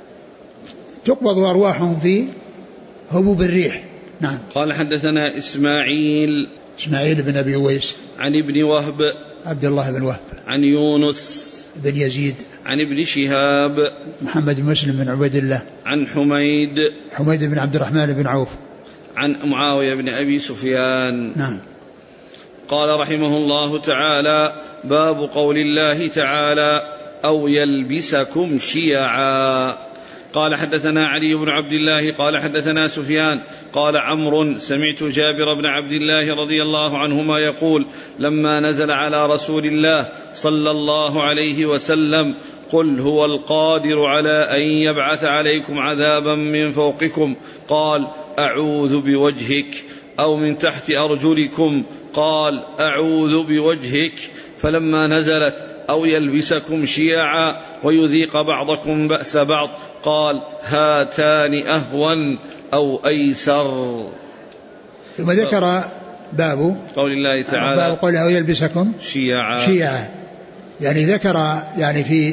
تقبض أرواحهم في هبوب الريح. نعم. قال حدثنا إسماعيل بن أبي أويس عن ابن وهب عبد الله بن وهب عن يونس بن يزيد عن ابن شهاب محمد بن مسلم بن عبيد الله عن حميد بن عبد الرحمن بن عوف عن معاوية بن أبي سفيان. نعم. قال رحمه الله تعالى: باب قول الله تعالى: أو يلبسكم شيعا. قال حدثنا علي بن عبد الله قال حدثنا سفيان قال عمرو: سمعت جابر بن عبد الله رضي الله عنهما يقول: لما نزل على رسول الله صلى الله عليه وسلم: قل هو القادر على أن يبعث عليكم عذابا من فوقكم، قال: أعوذ بوجهك، أو من تحت أرجلكم، قال: أعوذ بوجهك. فلما نزلت: أو يلبسكم شيعا ويذيق بعضكم بأس بعض، قال: هاتان أهون أو أيسر. ثم ذكر باب قول الله تعالى: باب قوله أو يلبسكم شيعا، يعني ذكر يعني في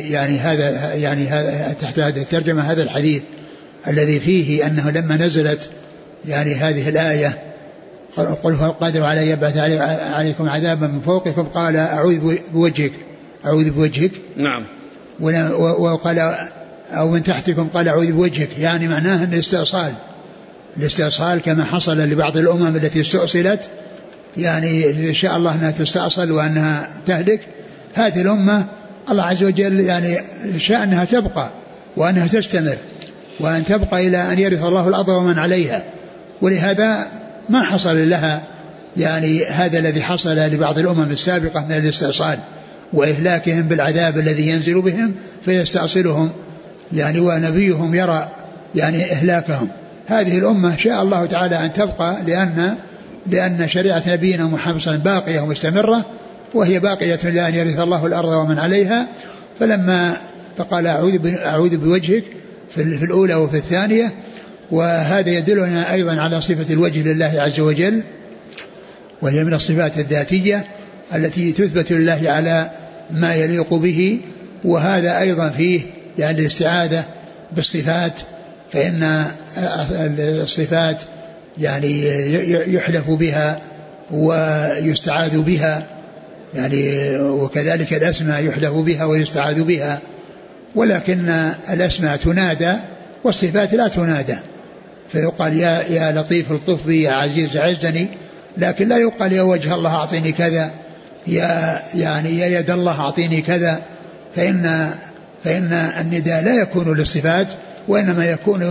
هذا تحت هذه الترجمة هذا الحديث الذي فيه أنه لما نزلت يعني هذه الآية: قل هو القادر على أن يبعث عليكم عذابا من فوقكم، قال: أعوذ بوجهك. نعم. وقال: أو من تحتكم، قال: أعوذ بوجهك، يعني معناه أن الاستئصال كما حصل لبعض الأمم التي استؤصلت، يعني إن شاء الله أنها تستأصل وأنها تهلك. هذه الأمة الله عز وجل يعني شاء أنها تبقى وأنها تستمر وأن تبقى إلى أن يرث الله الأرض ومن عليها، ولهذا ما حصل لها يعني هذا الذي حصل لبعض الأمم السابقة من الاستئصال وإهلاكهم بالعذاب الذي ينزل بهم فيستأصلهم يعني، ونبيهم يرى يعني إهلاكهم. هذه الأمة شاء الله تعالى أن تبقى لأن شريعة نبينا محمد صلى الله عليه وسلم باقية ومستمرة، وهي باقية لأن يرث الله الأرض ومن عليها. فلما فقال: أعوذ بوجهك في الأولى وفي الثانية. وهذا يدلنا أيضا على صفة الوجه لله عز وجل، وهي من الصفات الذاتية التي تثبت لله على ما يليق به. وهذا أيضا فيه يعني الاستعاذة بالصفات، فإن الصفات يعني يحلف بها ويستعاذ بها، يعني وكذلك الأسماء يحلف بها ويستعاذ بها، ولكن الأسماء تنادى والصفات لا تنادى، فيقال يا لطيف الطف بي، يا عزيز عزني، لكن لا يقال يا وجه الله أعطيني كذا، يا يد الله أعطيني كذا، فإن النداء لا يكون للصفات وإنما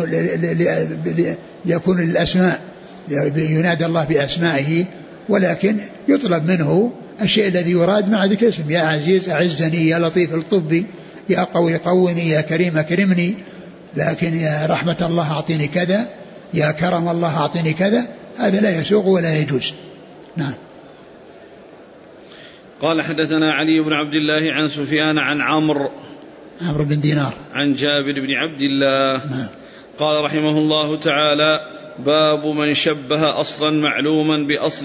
يكون للأسماء، ينادى الله بأسمائه، ولكن يطلب منه الشيء الذي يراد مع ذلك اسم: يا عزيز أعزني، يا لطيف الطف بي، يا قوي قوني، يا كريم أكرمني. لكن يا رحمة الله أعطيني كذا، يا كرم الله أعطيني كذا، هذا لا يسوق ولا يجوز. نعم. قال حدثنا علي بن عبد الله عن سفيان عن عمرو بن دينار عن جابر بن عبد الله. نعم. قال رحمه الله تعالى: باب من شبه أصلا معلوما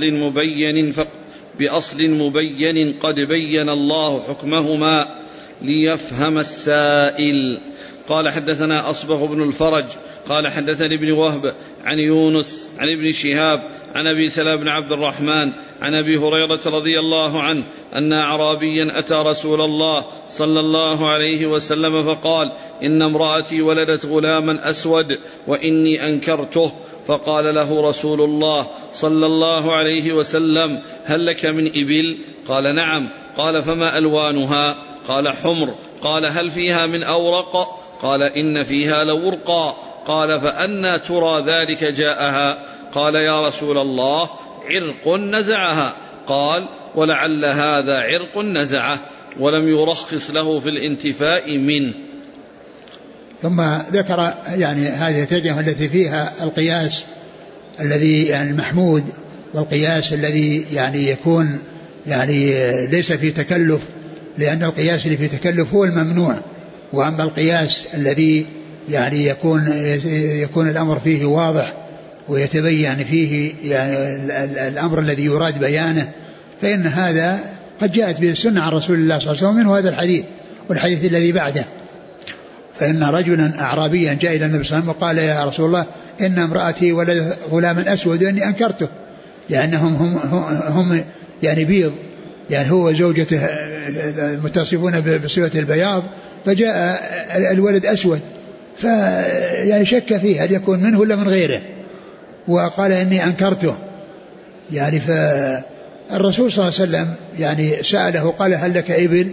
بأصل مبين قد بين الله حكمهما ليفهم السائل. قال حدثنا أصبغ بن الفرج قال حدثني ابن وهب عن يونس عن ابن شهاب عن أبي سلمة بن عبد الرحمن عن أبي هريرة رضي الله عنه أن أعرابيا أتى رسول الله صلى الله عليه وسلم فقال: إن امرأتي ولدت غلاما أسود وإني أنكرته. فقال له رسول الله صلى الله عليه وسلم: هل لك من إبل؟ قال: نعم. قال: فما ألوانها؟ قال: حمر. قال: هل فيها من أورق؟ قال: إن فيها لورقا. قال: فأنى ترى ذلك جاءها؟ قال: يا رسول الله، عرق نزعها. قال: ولعل هذا عرق نزعه، ولم يرخص له في الانتفاء منه. ثم ذكر يعني هذه الترجمة التي فيها القياس الذي يعني المحمود، والقياس الذي يعني يكون يعني ليس في تكلف، لأن القياس اللي في تكلف هو الممنوع. وأما القياس الذي يعني يكون الأمر فيه واضح ويتبين فيه يعني الأمر الذي يراد بيانه، فإن هذا قد جاءت به السنة عن رسول الله صلى الله عليه وسلم، منه هذا الحديث والحديث الذي بعده. فإن رجلا أعرابيا جاء إلى النبي صلى الله عليه وسلم وقال يا رسول الله إن امرأتي ولدت غلاما أسود وإني أنكرته، لأنهم هم يعني بيض، يعني هو وزوجته متصفون بصفة البياض، فجاء الولد أسود، فيعني شك فيه هل يكون منه ولا من غيره، وقال إني أنكرته. يعني فالرسول صلى الله عليه وسلم يعني سأله قال هل لك إبل؟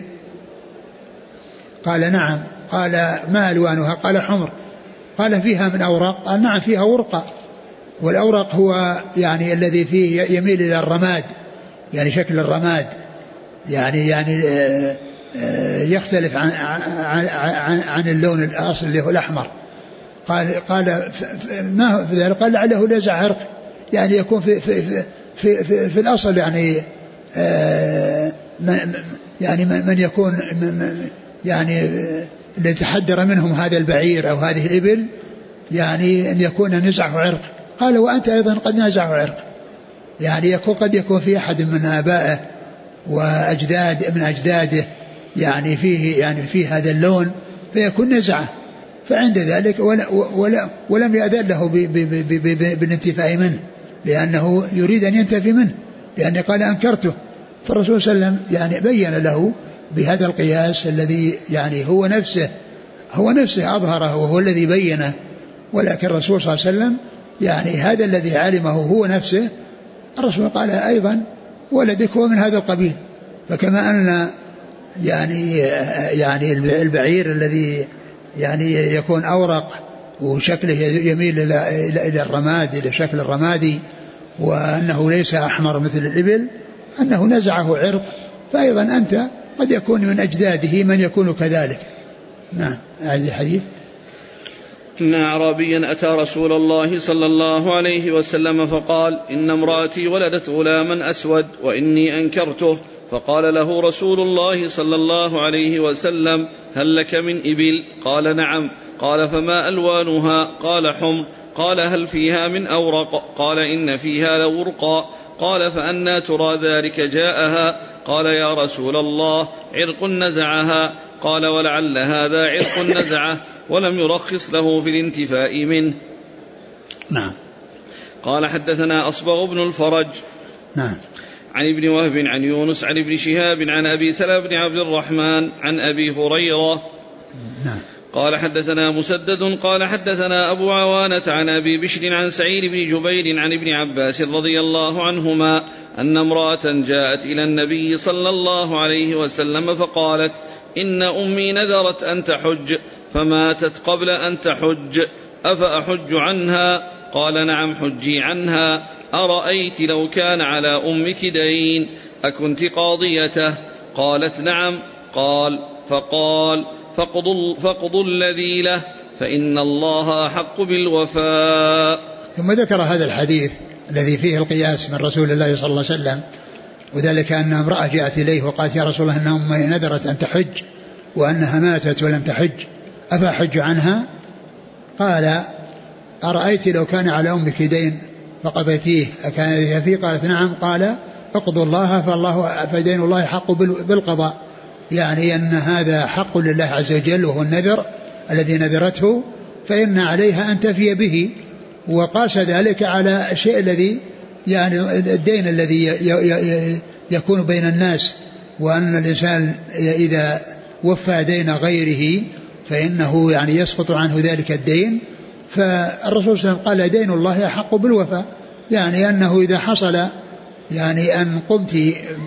قال نعم. قال ما ألوانها؟ قال حمر. قال فيها من أوراق؟ قال نعم فيها ورقة، والأوراق هو يعني الذي فيه يميل إلى الرماد، يعني شكل الرماد، يعني يختلف عن اللون الأصل اللي هو الأحمر. قال ما في ذلك؟ قال لعله لزع عرق، يعني يكون في الأصل يعني من يكون يعني اللي تحدر منهم هذا البعير أو هذه الإبل يعني أن يكون نزعه عرق. قال وأنت أيضا قد نزعه عرق، يعني قد يكون في أحد من آبائه وأجداد من أجداده يعني فيه هذا اللون فيكون نزعه، فعند ذلك ولم يأذن له بالانتفاء منه، لأنه يريد أن ينتفي منه، لأنه قال أنكرته. فالرسول صلى الله عليه وسلم يعني بين له بهذا القياس الذي يعني هو نفسه أظهره وهو الذي بينه، ولكن الرسول صلى الله عليه وسلم يعني هذا الذي علمه هو نفسه. الرسول قال أيضا ولدك هو من هذا القبيل. فكما أن يعني البعير الذي يعني يكون أورق وشكله يميل إلى الرماد، إلى شكل الرمادي، وأنه ليس أحمر مثل الإبل، أنه نزعه عرق، فأيضا أنت قد يكون من أجداده من يكون كذلك. نعم. أعيد الحديث. إن أعرابيا أتى رسول الله صلى الله عليه وسلم فقال إن امرأتي ولدت غلاما أسود وإني أنكرته، فقال له رسول الله صلى الله عليه وسلم هل لك من إبل؟ قال نعم. قال فما ألوانها؟ قال حمر. قال هل فيها من أورق؟ قال إن فيها لورقا. قال فأنى ترى ذلك جاءها؟ قال يا رسول الله عرق نزعها. قال ولعل هذا عرق نزعه ولم يرخص له في الانتفاء منه. نعم. قال حدثنا أصبغ بن الفرج نعم عن ابن وهب عن يونس عن ابن شهاب عن أبي سلمة بن عبد الرحمن عن أبي هريرة. نعم. قال حدثنا مسدد قال حدثنا أبو عوانة عن أبي بشر عن سعيد بن جبير عن ابن عباس رضي الله عنهما أن امرأة جاءت إلى النبي صلى الله عليه وسلم فقالت إن أمي نذرت أن تحج فماتت قبل أن تحج أفأحج عنها؟ قال نعم حجي عنها. أرأيت لو كان على أمك دين أكنت قاضيته؟ قالت نعم. قال فاقض الذي له فإن الله أحق بالوفاء. ثم ذكر هذا الحديث الذي فيه القياس من رسول الله صلى الله عليه وسلم، وذلك أن امرأة جاءت إليه وقالت يا رسول الله إن أمي نذرت أن تحج وأنها ماتت ولم تحج أفأحج عنها؟ قال أرأيت لو كان على أمك دين فقضيتيه أكان فيه؟ قالت نعم. قال اقضوا الله فدين الله حق بالقضاء، يعني أن هذا حق لله عز وجل وهو النذر الذي نذرته، فإن عليها أن تفي به. وقاس ذلك على الشيء الذي يعني الدين الذي يكون بين الناس، وأن الإنسان إذا وفى دين غيره فإنه يعني يسقط عنه ذلك الدين. فالرسول صلى الله عليه وسلم قال دين الله أحق بالوفاء، يعني أنه إذا حصل يعني أن قمت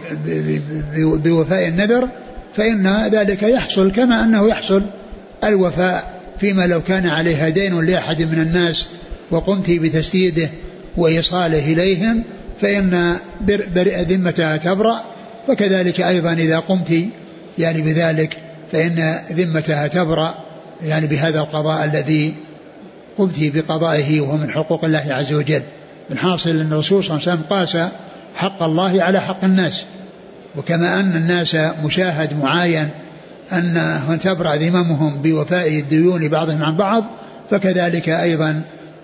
بوفاء النذر فإن ذلك يحصل كما أنه يحصل الوفاء فيما لو كان عليها دين لأحد من الناس وقمت بتسديده وإيصاله إليهم فإن ذمتها تبرأ، وكذلك أيضا إذا قمت يعني بذلك فإن ذمتها تبرأ يعني بهذا القضاء الذي قمت بقضائه وهو من حقوق الله عز وجل. الحاصل أن الرسول صلى الله عليه وسلم قاس حق الله على حق الناس، وكما أن الناس مشاهد معاين أن تبرأ ذممهم بوفاء الديون بعضهم عن بعض، فكذلك أيضا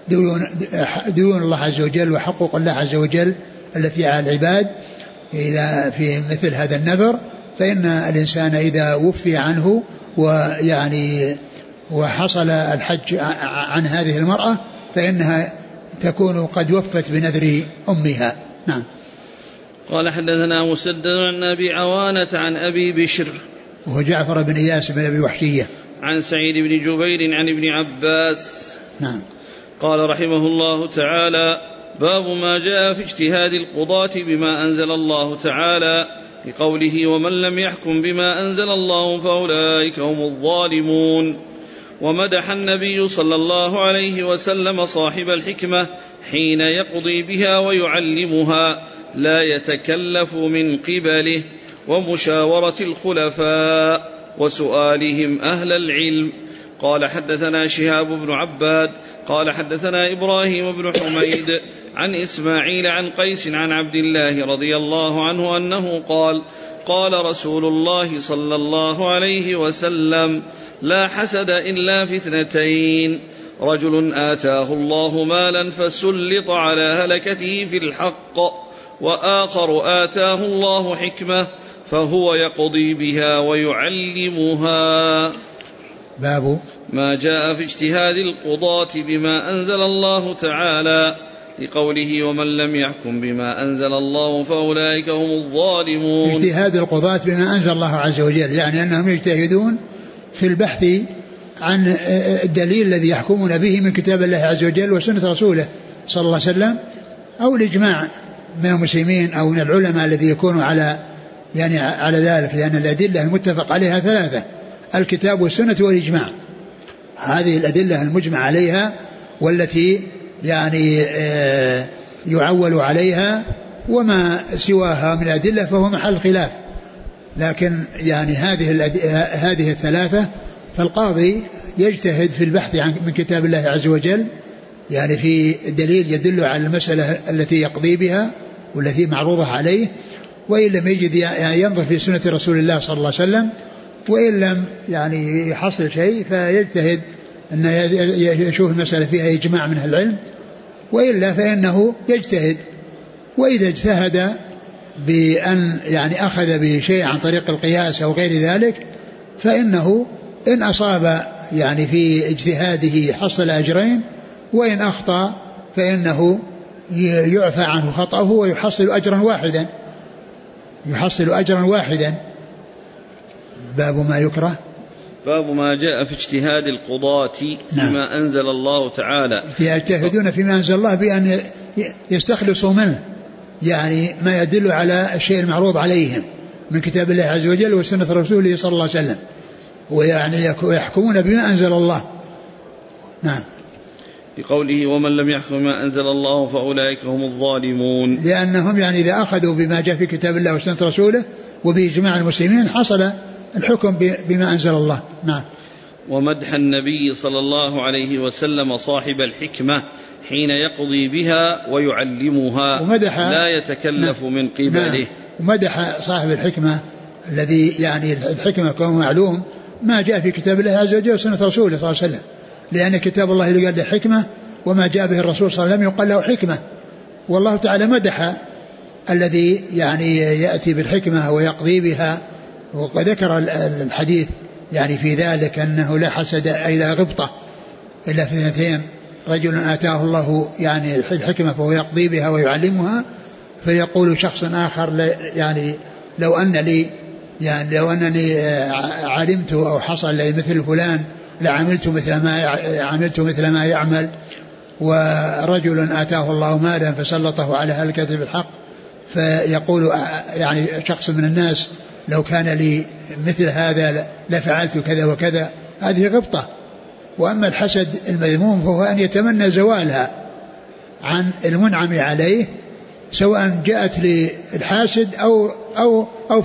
ديون الله عز وجل وحقوق الله عز وجل التي على العباد إذا في مثل هذا النذر، فإن الإنسان إذا وفي عنه ويعني وحصل الحج عن هذه المرأة فإنها تكون قد وفت بنذر أمها. نعم. قال حدثنا مسدد عن أبي عوانة عن أبي بشر وهو جعفر بن إياس بن أبي وحشية عن سعيد بن جبير عن ابن عباس. نعم. قال رحمه الله تعالى: باب ما جاء في اجتهاد القضاة بما أنزل الله تعالى، لقوله: ومن لم يحكم بما أنزل الله فأولئك هم الظالمون. ومدح النبي صلى الله عليه وسلم صاحب الحكمة حين يقضي بها ويعلمها لا يتكلف من قبله، ومشاورة الخلفاء وسؤالهم أهل العلم. قال حدثنا شهاب بن عباد قال حدثنا إبراهيم بن حميد عن إسماعيل عن قيس عن عبد الله رضي الله عنه أنه قال: قال رسول الله صلى الله عليه وسلم: لا حسد إلا في اثنتين: رجل آتاه الله مالا فسلط على هلكته في الحق، وآخر آتاه الله حكمة فهو يقضي بها ويعلمها. باب ما جاء في اجتهاد القضاة بما أنزل الله تعالى، لقوله: ومن لم يحكم بما أنزل الله فأولئك هم الظالمون. اجتهاد القضاة بما أنزل الله عز وجل، يعني أنهم يجتهدون في البحث عن الدليل الذي يحكمون به من كتاب الله عز وجل وسنة رسوله صلى الله عليه وسلم، أو الإجماع من المسلمين أو من العلماء الذي يكونوا على ذلك، لأن الأدلة المتفق عليها ثلاثة: الكتاب والسنة والإجماع. هذه الأدلة المجمع عليها والتي يعول عليها، وما سواها من الأدلة فهو محل خلاف. لكن هذه الثلاثة، فالقاضي يجتهد في البحث من كتاب الله عز وجل، يعني في دليل يدل على المسألة التي يقضي بها والتي معروضة عليه، وإن لم يجد ينظر في سنة رسول الله صلى الله عليه وسلم، وإن لم يحصل شيء فيجتهد أن يشوف المسألة فيها إجماع من العلم، وإلا فإنه يجتهد. وإذا اجتهد بأن أخذ بشيء عن طريق القياس أو غير ذلك، فإنه إن أصاب في اجتهاده حصل أجرين، وإن أخطأ فإنه يعفى عنه خطأه ويحصل أجرا واحدا. باب ما يكره. باب ما جاء في اجتهاد القضاة بما أنزل الله تعالى. يجتهدون فيما أنزل الله بأن يستخلصوا منه ما يدل على الشيء المعروض عليهم من كتاب الله عز وجل وسنة رسوله صلى الله عليه وسلم، ويحكمون بما أنزل الله. نعم. بقوله: ومن لم يحكم ما أنزل الله فأولئك هم الظالمون، لأنهم إذا أخذوا بما جاء في كتاب الله وسنة رسوله وبإجماع المسلمين حصل الحكم بما أنزل الله. نعم. ومدح النبي صلى الله عليه وسلم صاحب الحكمة حين يقضي بها ويعلمها لا يتكلف من قبله. نعم. ومدح صاحب الحكمة الذي الحكمة كما معلوم ما جاء في كتاب الله عز وجل وسنة رسوله صلى الله عليه وسلم، لأن كتاب الله اللي قال له حكمة، وما جاء به الرسول صلى الله عليه وسلم يقال له حكمة. والله تعالى مدح الذي يأتي بالحكمة ويقضي بها، وقد ذكر الحديث في ذلك أنه لا حسد إلا غبطة إلا في اثنتين: رجل آتاه الله الحكمة فهو يقضي بها ويعلمها، فيقول شخص آخر لو أنني علمت أو حصل لي مثل فلان لعملت مثل ما يعمل. ورجل آتاه الله مالا فسلطه على هلكة بالحق، فيقول شخص من الناس لو كان لي مثل هذا لفعلت كذا وكذا. هذه غبطة. وأما الحسد المذموم فهو أن يتمنى زوالها عن المنعم عليه، سواء جاءت للحاسد أو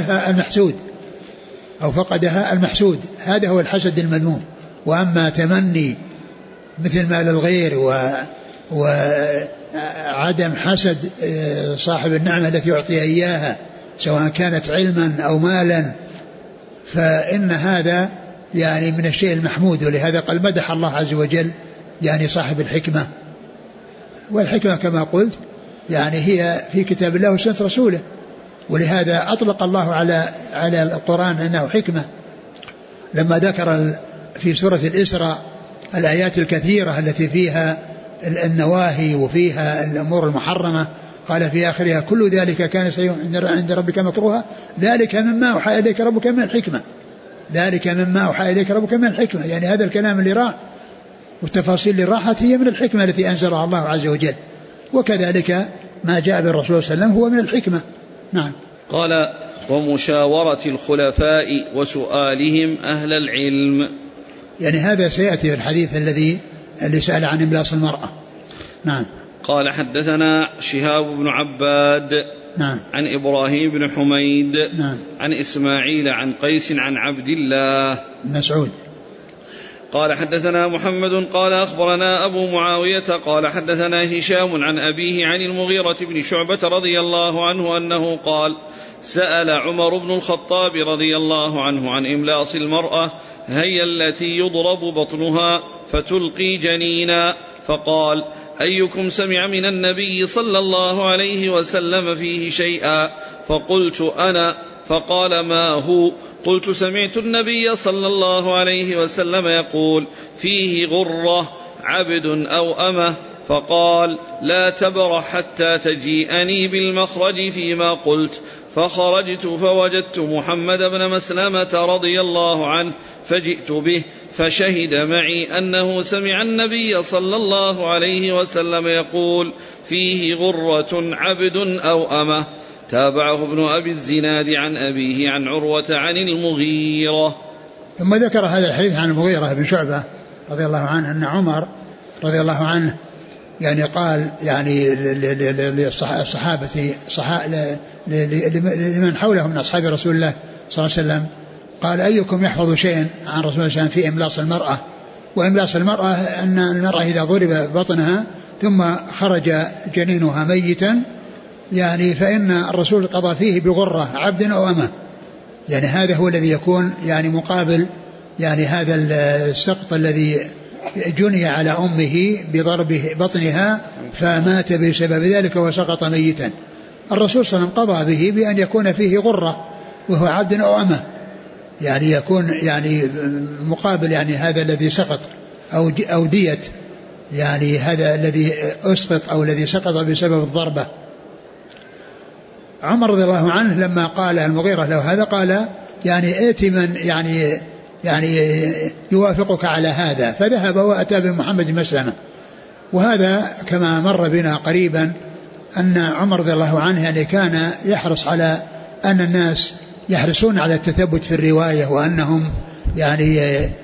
فقدها المحسود. هذا هو الحسد المذموم. وأما تمني مثل مال الغير وعدم حسد صاحب النعمة التي يعطيها إياها سواء كانت علما أو مالا، فإن هذا يعني من الشيء المحمود. ولهذا قال مدح الله عز وجل يعني صاحب الحكمة. والحكمة كما قلت يعني هي في كتاب الله وسنة رسوله، ولهذا أطلق الله على القرآن أنه حكمة لما ذكر في سورة الإسراء الآيات الكثيرة التي فيها النواهي وفيها الأمور المحرمة، قال في آخرها كل ذلك كان عند ربك مكروها ذلك مما أوحى إليك ربك من الحكمة. ذلك مما أوحى إليك ربك من الحكمة، يعني هذا الكلام اللي راح والتفاصيل اللي راحت هي من الحكمة التي أنزلها الله عز وجل، وكذلك ما جاء بالرسول صلى الله عليه وسلم هو من الحكمة. نعم. قال ومشاورة الخلفاء وسؤالهم أهل العلم، يعني هذا سيأتي في الحديث اللي سأل عن إملاص المرأة. نعم. قال حدثنا شهاب بن عباد نعم. عن إبراهيم بن حميد نعم. عن إسماعيل عن قيس عن عبد الله مسعود. قال حدثنا محمد قال أخبرنا أبو معاوية قال حدثنا هشام عن أبيه عن المغيرة بن شعبة رضي الله عنه أنه قال سأل عمر بن الخطاب رضي الله عنه عن إملاص المرأة هي التي يضرب بطنها فتلقي جنينا، فقال أيكم سمع من النبي صلى الله عليه وسلم فيه شيئا؟ فقلت أنا. فقال ما هو؟ قلت سمعت النبي صلى الله عليه وسلم يقول فيه غرة عبد أو أمة. فقال لا تبرح حتى تجيئني بالمخرج فيما قلت. فخرجت فوجدت محمد بن مسلمة رضي الله عنه فجئت به فشهد معي أنه سمع النبي صلى الله عليه وسلم يقول فيه غرة عبد أو أمة. تابعه ابن أبي الزناد عن أبيه عن عروة عن المغيرة. ثم ذكر هذا الحديث عن المغيرة بن شعبة رضي الله عنه أن عمر رضي الله عنه يعني قال يعني للصحابة لمن حوله من أصحاب رسول الله صلى الله عليه وسلم، قال أيكم يحفظ شيئا عن رسول الله صلى الله عليه وسلم في إملاص المرأة؟ وإملاص المرأة أن المرأة إذا ضرب بطنها ثم خرج جنينها ميتا يعني فإن الرسول قضى فيه بغرة عبد أو أمة، يعني هذا هو الذي يكون يعني مقابل يعني هذا السقط الذي جني على أمه بضرب بطنها فمات بسبب ذلك وسقط ميتا. الرسول صلى الله عليه وسلم قضى به بأن يكون فيه غرة وهو عبد أو أمة، يعني يكون يعني مقابل يعني هذا الذي سقط أو دية يعني هذا الذي أسقط أو الذي سقط بسبب الضربة. عمر رضي الله عنه لما قال المغيرة له هذا قال يعني ائت من يعني يوافقك على هذا، فذهب وأتى بمحمد مسلمة. وهذا كما مر بنا قريبا أن عمر رضي الله عنه يعني كان يحرص على أن الناس يحرصون على التثبت في الرواية وأنهم يعني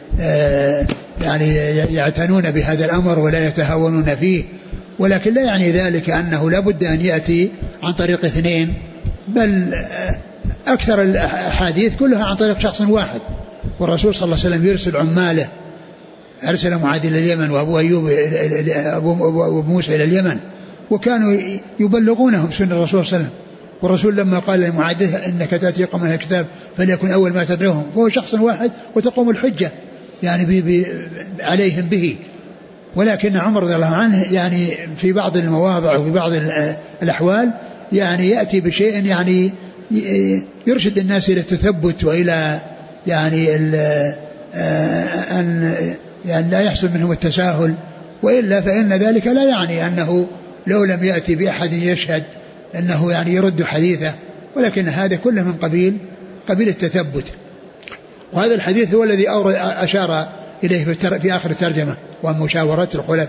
يعتنون بهذا الأمر ولا يتهاونون فيه، ولكن لا يعني ذلك أنه لا بد أن يأتي عن طريق اثنين، بل أكثر الأحاديث كلها عن طريق شخص واحد. والرسول صلى الله عليه وسلم يرسل عماله، أرسل معاذ إلى اليمن وأبو أيوب أبو موسى إلى اليمن، وكانوا يبلغونهم سنة الرسول صلى الله عليه وسلم. والرسول لما قال لمعاذ إنك تأتي قوم من الكتاب فليكن أول ما تدعوهم، فهو شخص واحد وتقوم الحجة يعني عليهم به. ولكن عمر رضي الله عنه يعني في بعض المواضع وفي بعض الأحوال يعني يأتي بشيء يعني يرشد الناس إلى التثبت وإلى يعني أن يعني لا يحصل منهم التساهل، وإلا فإن ذلك لا يعني أنه لو لم يأتي بأحد يشهد أنه يعني يرد حديثه، ولكن هذا كله من قبيل التثبت. وهذا الحديث هو الذي أشار إليه في آخر الترجمة، ومشاورة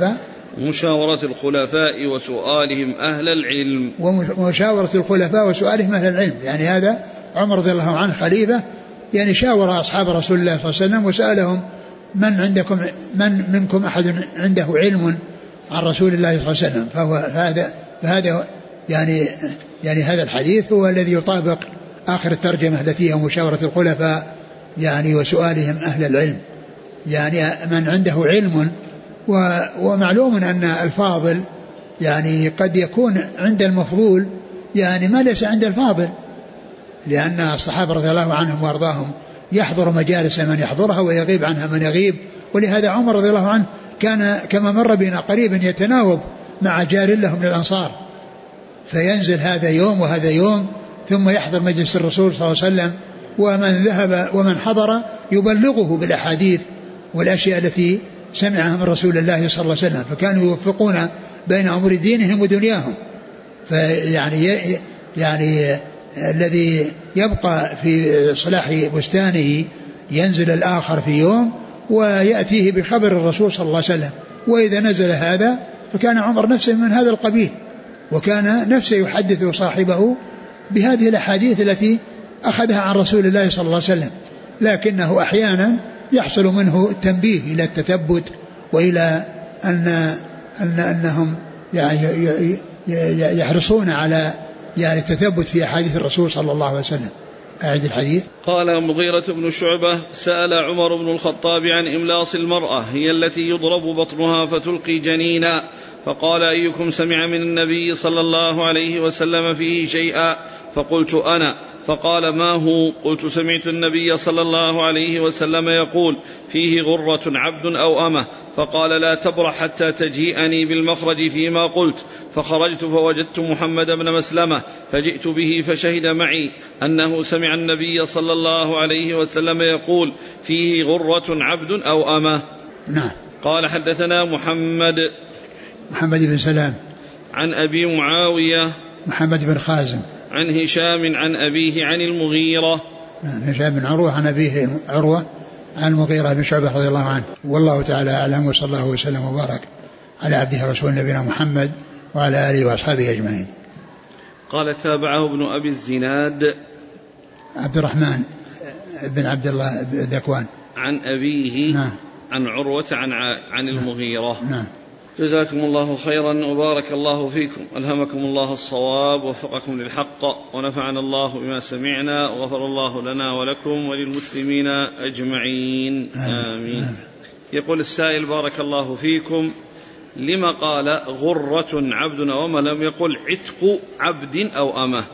الخلفاء وسؤالهم أهل العلم. ومشاورة الخلفاء وسؤالهم أهل العلم، يعني هذا عمر رضي الله عنه خليفة يعني شاور أصحاب رسول الله صلى الله عليه وسلم وسألهم من منكم أحد عنده علم عن رسول الله صلى الله عليه وسلم. فهذا يعني هذا الحديث هو الذي يطابق آخر الترجمة التي هي مشاورة الخلفاء يعني وسؤالهم أهل العلم، يعني من عنده علم. ومعلوم أن الفاضل يعني قد يكون عند المفضول يعني ما ليس عند الفاضل، لأن الصحابة رضي الله عنهم وأرضاهم يحضر مجالس من يحضرها ويغيب عنها من يغيب. ولهذا عمر رضي الله عنه كان كما مر بنا قريبا يتناوب مع جار له من الأنصار، فينزل هذا يوم وهذا يوم، ثم يحضر مجلس الرسول صلى الله عليه وسلم، ومن ذهب ومن حضر يبلغه بالأحاديث والأشياء التي سمعها من رسول الله صلى الله عليه وسلم، فكانوا يوفقون بين أمور دينهم ودنياهم. يعني الذي يبقى في صلاح بستانه ينزل الآخر في يوم ويأتيه بخبر الرسول صلى الله عليه وسلم. وإذا نزل هذا فكان عمر نفسه من هذا القبيل، وكان نفسه يحدث صاحبه بهذه الأحاديث التي أخذها عن رسول الله صلى الله عليه وسلم، لكنه أحيانا يحصل منه التنبيه إلى التثبت وإلى أنهم يعني يحرصون على يعني التثبت في أحاديث الرسول صلى الله عليه وسلم. أعد الحديث. قال مغيرة بن شعبة: سأل عمر بن الخطاب عن إملاص المرأة، هي التي يضرب بطنها فتلقي جنينا، فقال: أيكم سمع من النبي صلى الله عليه وسلم فيه شيئا؟ فقلت أنا. فقال: ما هو؟ قلت: سمعت النبي صلى الله عليه وسلم يقول: فيه غرة عبد أو أمة. فقال: لا تبرح حتى تجيئني بالمخرج فيما قلت. فخرجت فوجدت محمد بن مسلمة فجئت به فشهد معي أنه سمع النبي صلى الله عليه وسلم يقول: فيه غرة عبد أو أمة. نعم. قال: حدثنا محمد بن سلام عن أبي معاوية محمد بن خازم عن هشام عن أبيه عن المغيرة. هشام بن عروة عن أبيه عروة عن المغيرة بن شعبة رضي الله عنه. والله تعالى أعلم، وصلى الله وسلم وبارك على عبده ورسوله نبينا محمد وعلى آله وأصحابه أجمعين. قال: تابعه ابن أبي الزناد عبد الرحمن بن عبد الله ذكوان عن أبيه. نعم. عن عروة عن المغيرة. نعم. جزاكم الله خيرا وبارك الله فيكم، ألهمكم الله الصواب ووفقكم للحق، ونفعنا الله بما سمعنا، وغفر الله لنا ولكم وللمسلمين أجمعين. آمين. يقول السائل: بارك الله فيكم، لما قال غرة عبد أو أمة لم يقل عتق عبد أو أمة؟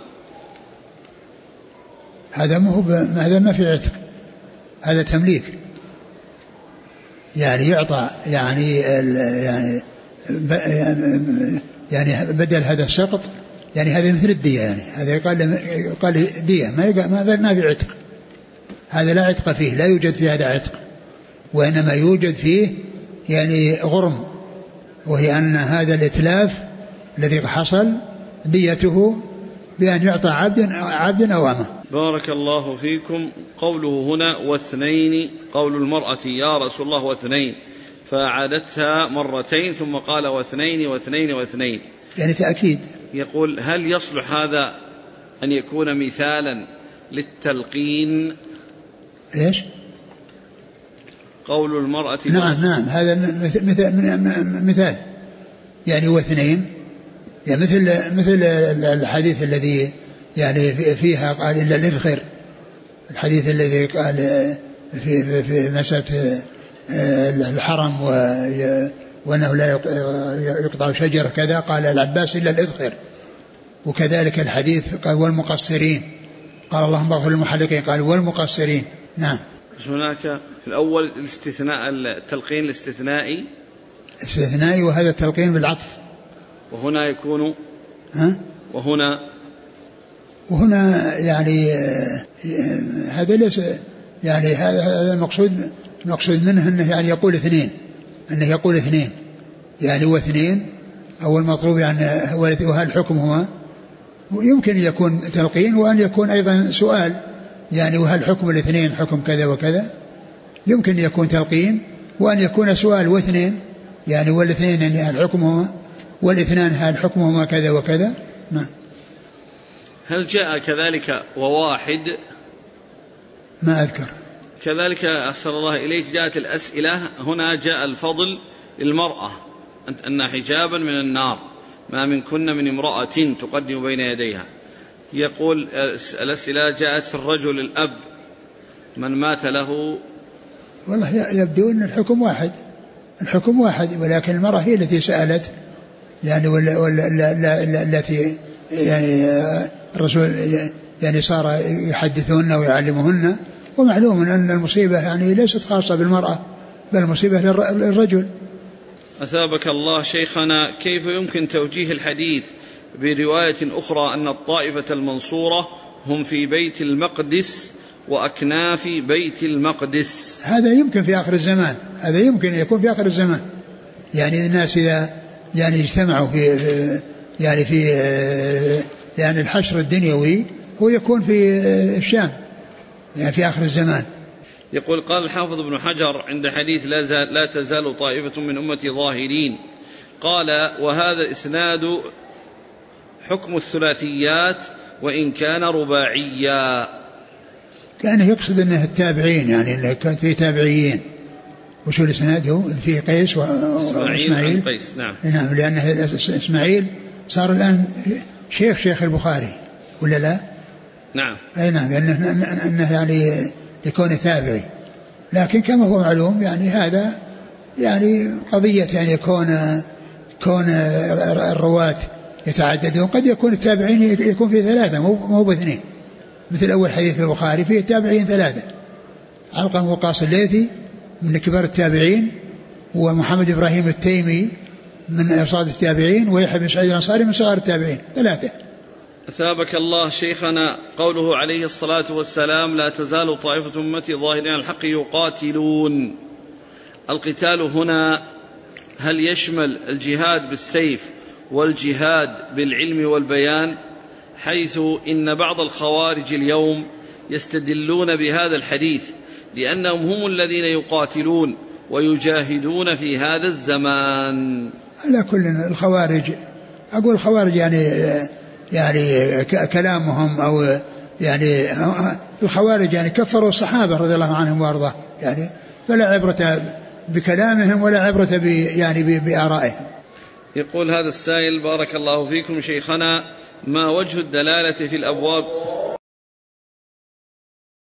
هذا ما في عتق، هذا تمليك، يعني يعطى يعني بدل هذا السقط، يعني هذا مثل الدية، يعني هذا قال دية، ما في عتق، هذا لا عتق فيه، لا يوجد في هذا عتق، وإنما يوجد فيه يعني غرم، وهي أن هذا الإتلاف الذي حصل ديته بأن يعطى عبد أو أمة. بارك الله فيكم. قوله هنا واثنين، قول المرأة يا رسول الله واثنين، فعادتها مرتين ثم قال واثنين واثنين واثنين، يعني تأكيد. يقول: هل يصلح هذا أن يكون مثالا للتلقين؟ إيش؟ قول المرأة. نعم هذا مثال يعني واثنين، يعني مثل الحديث الذي يعني فيها قال إلا الإذخر، الحديث الذي قال في مسألة الحرم وأنه لا يقطع شجر كذا، قال العباس إلا الإذخر. وكذلك الحديث قال والمقصرين، قال اللهم اغفر للمحلقين، قال والمقصرين. نعم. هناك في الأول الاستثناء، التلقين الاستثنائي وهذا التلقين بالعطف، وهنا يكون وهنا يعني هذا ليس يعني هذا المقصود منه أنه يعني يقول اثنين، يعني واثنين أو المطلوب يعني وهل حكمهما، يمكن يكون تلقين وأن يكون أيضا سؤال، يعني وهل حكم الاثنين حكم كذا وكذا، يمكن يكون تلقين وأن يكون سؤال واثنين، يعني والاثنين يعني هل حكمهما، والاثنان هل حكمهما كذا وكذا. نعم. هل جاء كذلك وواحد؟ ما أذكر. كذلك أحسن الله إليك جاءت الأسئلة، هنا جاء الفضل للمرأة أن حجابا من النار ما منكن من امرأة تقدم بين يديها. يقول الأسئلة جاءت في الرجل الأب من مات له. والله يبدو أن الحكم واحد، ولكن المرأة هي التي سألت، يعني التي يعني الرسول يعني صار يحدثهن ويعلمهن. ومعلوم أن المصيبة يعني ليست خاصة بالمرأة بل مصيبة للرجل. أثابك الله شيخنا، كيف يمكن توجيه الحديث برواية أخرى أن الطائفة المنصورة هم في بيت المقدس وأكناف بيت المقدس؟ هذا يمكن في آخر الزمان، هذا يمكن يكون في آخر الزمان. يعني الناس إذا يعني اجتمعوا في يعني الحشر الدنيوي هو يكون في الشام يعني في آخر الزمان. يقول قال الحافظ ابن حجر عند حديث لا تزال طائفة من أمتي ظاهرين، قال وهذا إسناد حكم الثلاثيات وإن كان رباعيا. كان يقصد أنه التابعين، يعني أنه كان فيه تابعيين. وشو الإسناد؟ فيه قيس وإسماعيل. قيس نعم. نعم، لأنه إسماعيل صار الآن شيخ البخاري ولا لا؟ نعم. أي نعم، أنه يعني يكون تابعي. لكن كما هو معلوم يعني هذا يعني قضية يعني كون الرواة يتعددون، قد يكون التابعين يكون في ثلاثة مو باثنين، مثل أول حديث في البخاري فيه تابعين ثلاثة: علقمة وقاص الليثي من كبار التابعين، ومحمد إبراهيم التيمي من أصاد التابعين، ويحيى بن سعيد الأنصاري من صغار التابعين، ثلاثة. أثابك الله شيخنا، قوله عليه الصلاة والسلام لا تزال طائفة أمتي ظاهرين على الحق يقاتلون، القتال هنا هل يشمل الجهاد بالسيف والجهاد بالعلم والبيان؟ حيث إن بعض الخوارج اليوم يستدلون بهذا الحديث لأنهم هم الذين يقاتلون ويجاهدون في هذا الزمان. على كل الخوارج، أقول الخوارج يعني كلامهم أو يعني الخوارج يعني كفروا الصحابة رضي الله عنهم وارضاه، يعني فلا عبرة بكلامهم ولا عبرة يعني بآرائهم. يقول هذا السائل بارك الله فيكم شيخنا، ما وجه الدلالة في الأبواب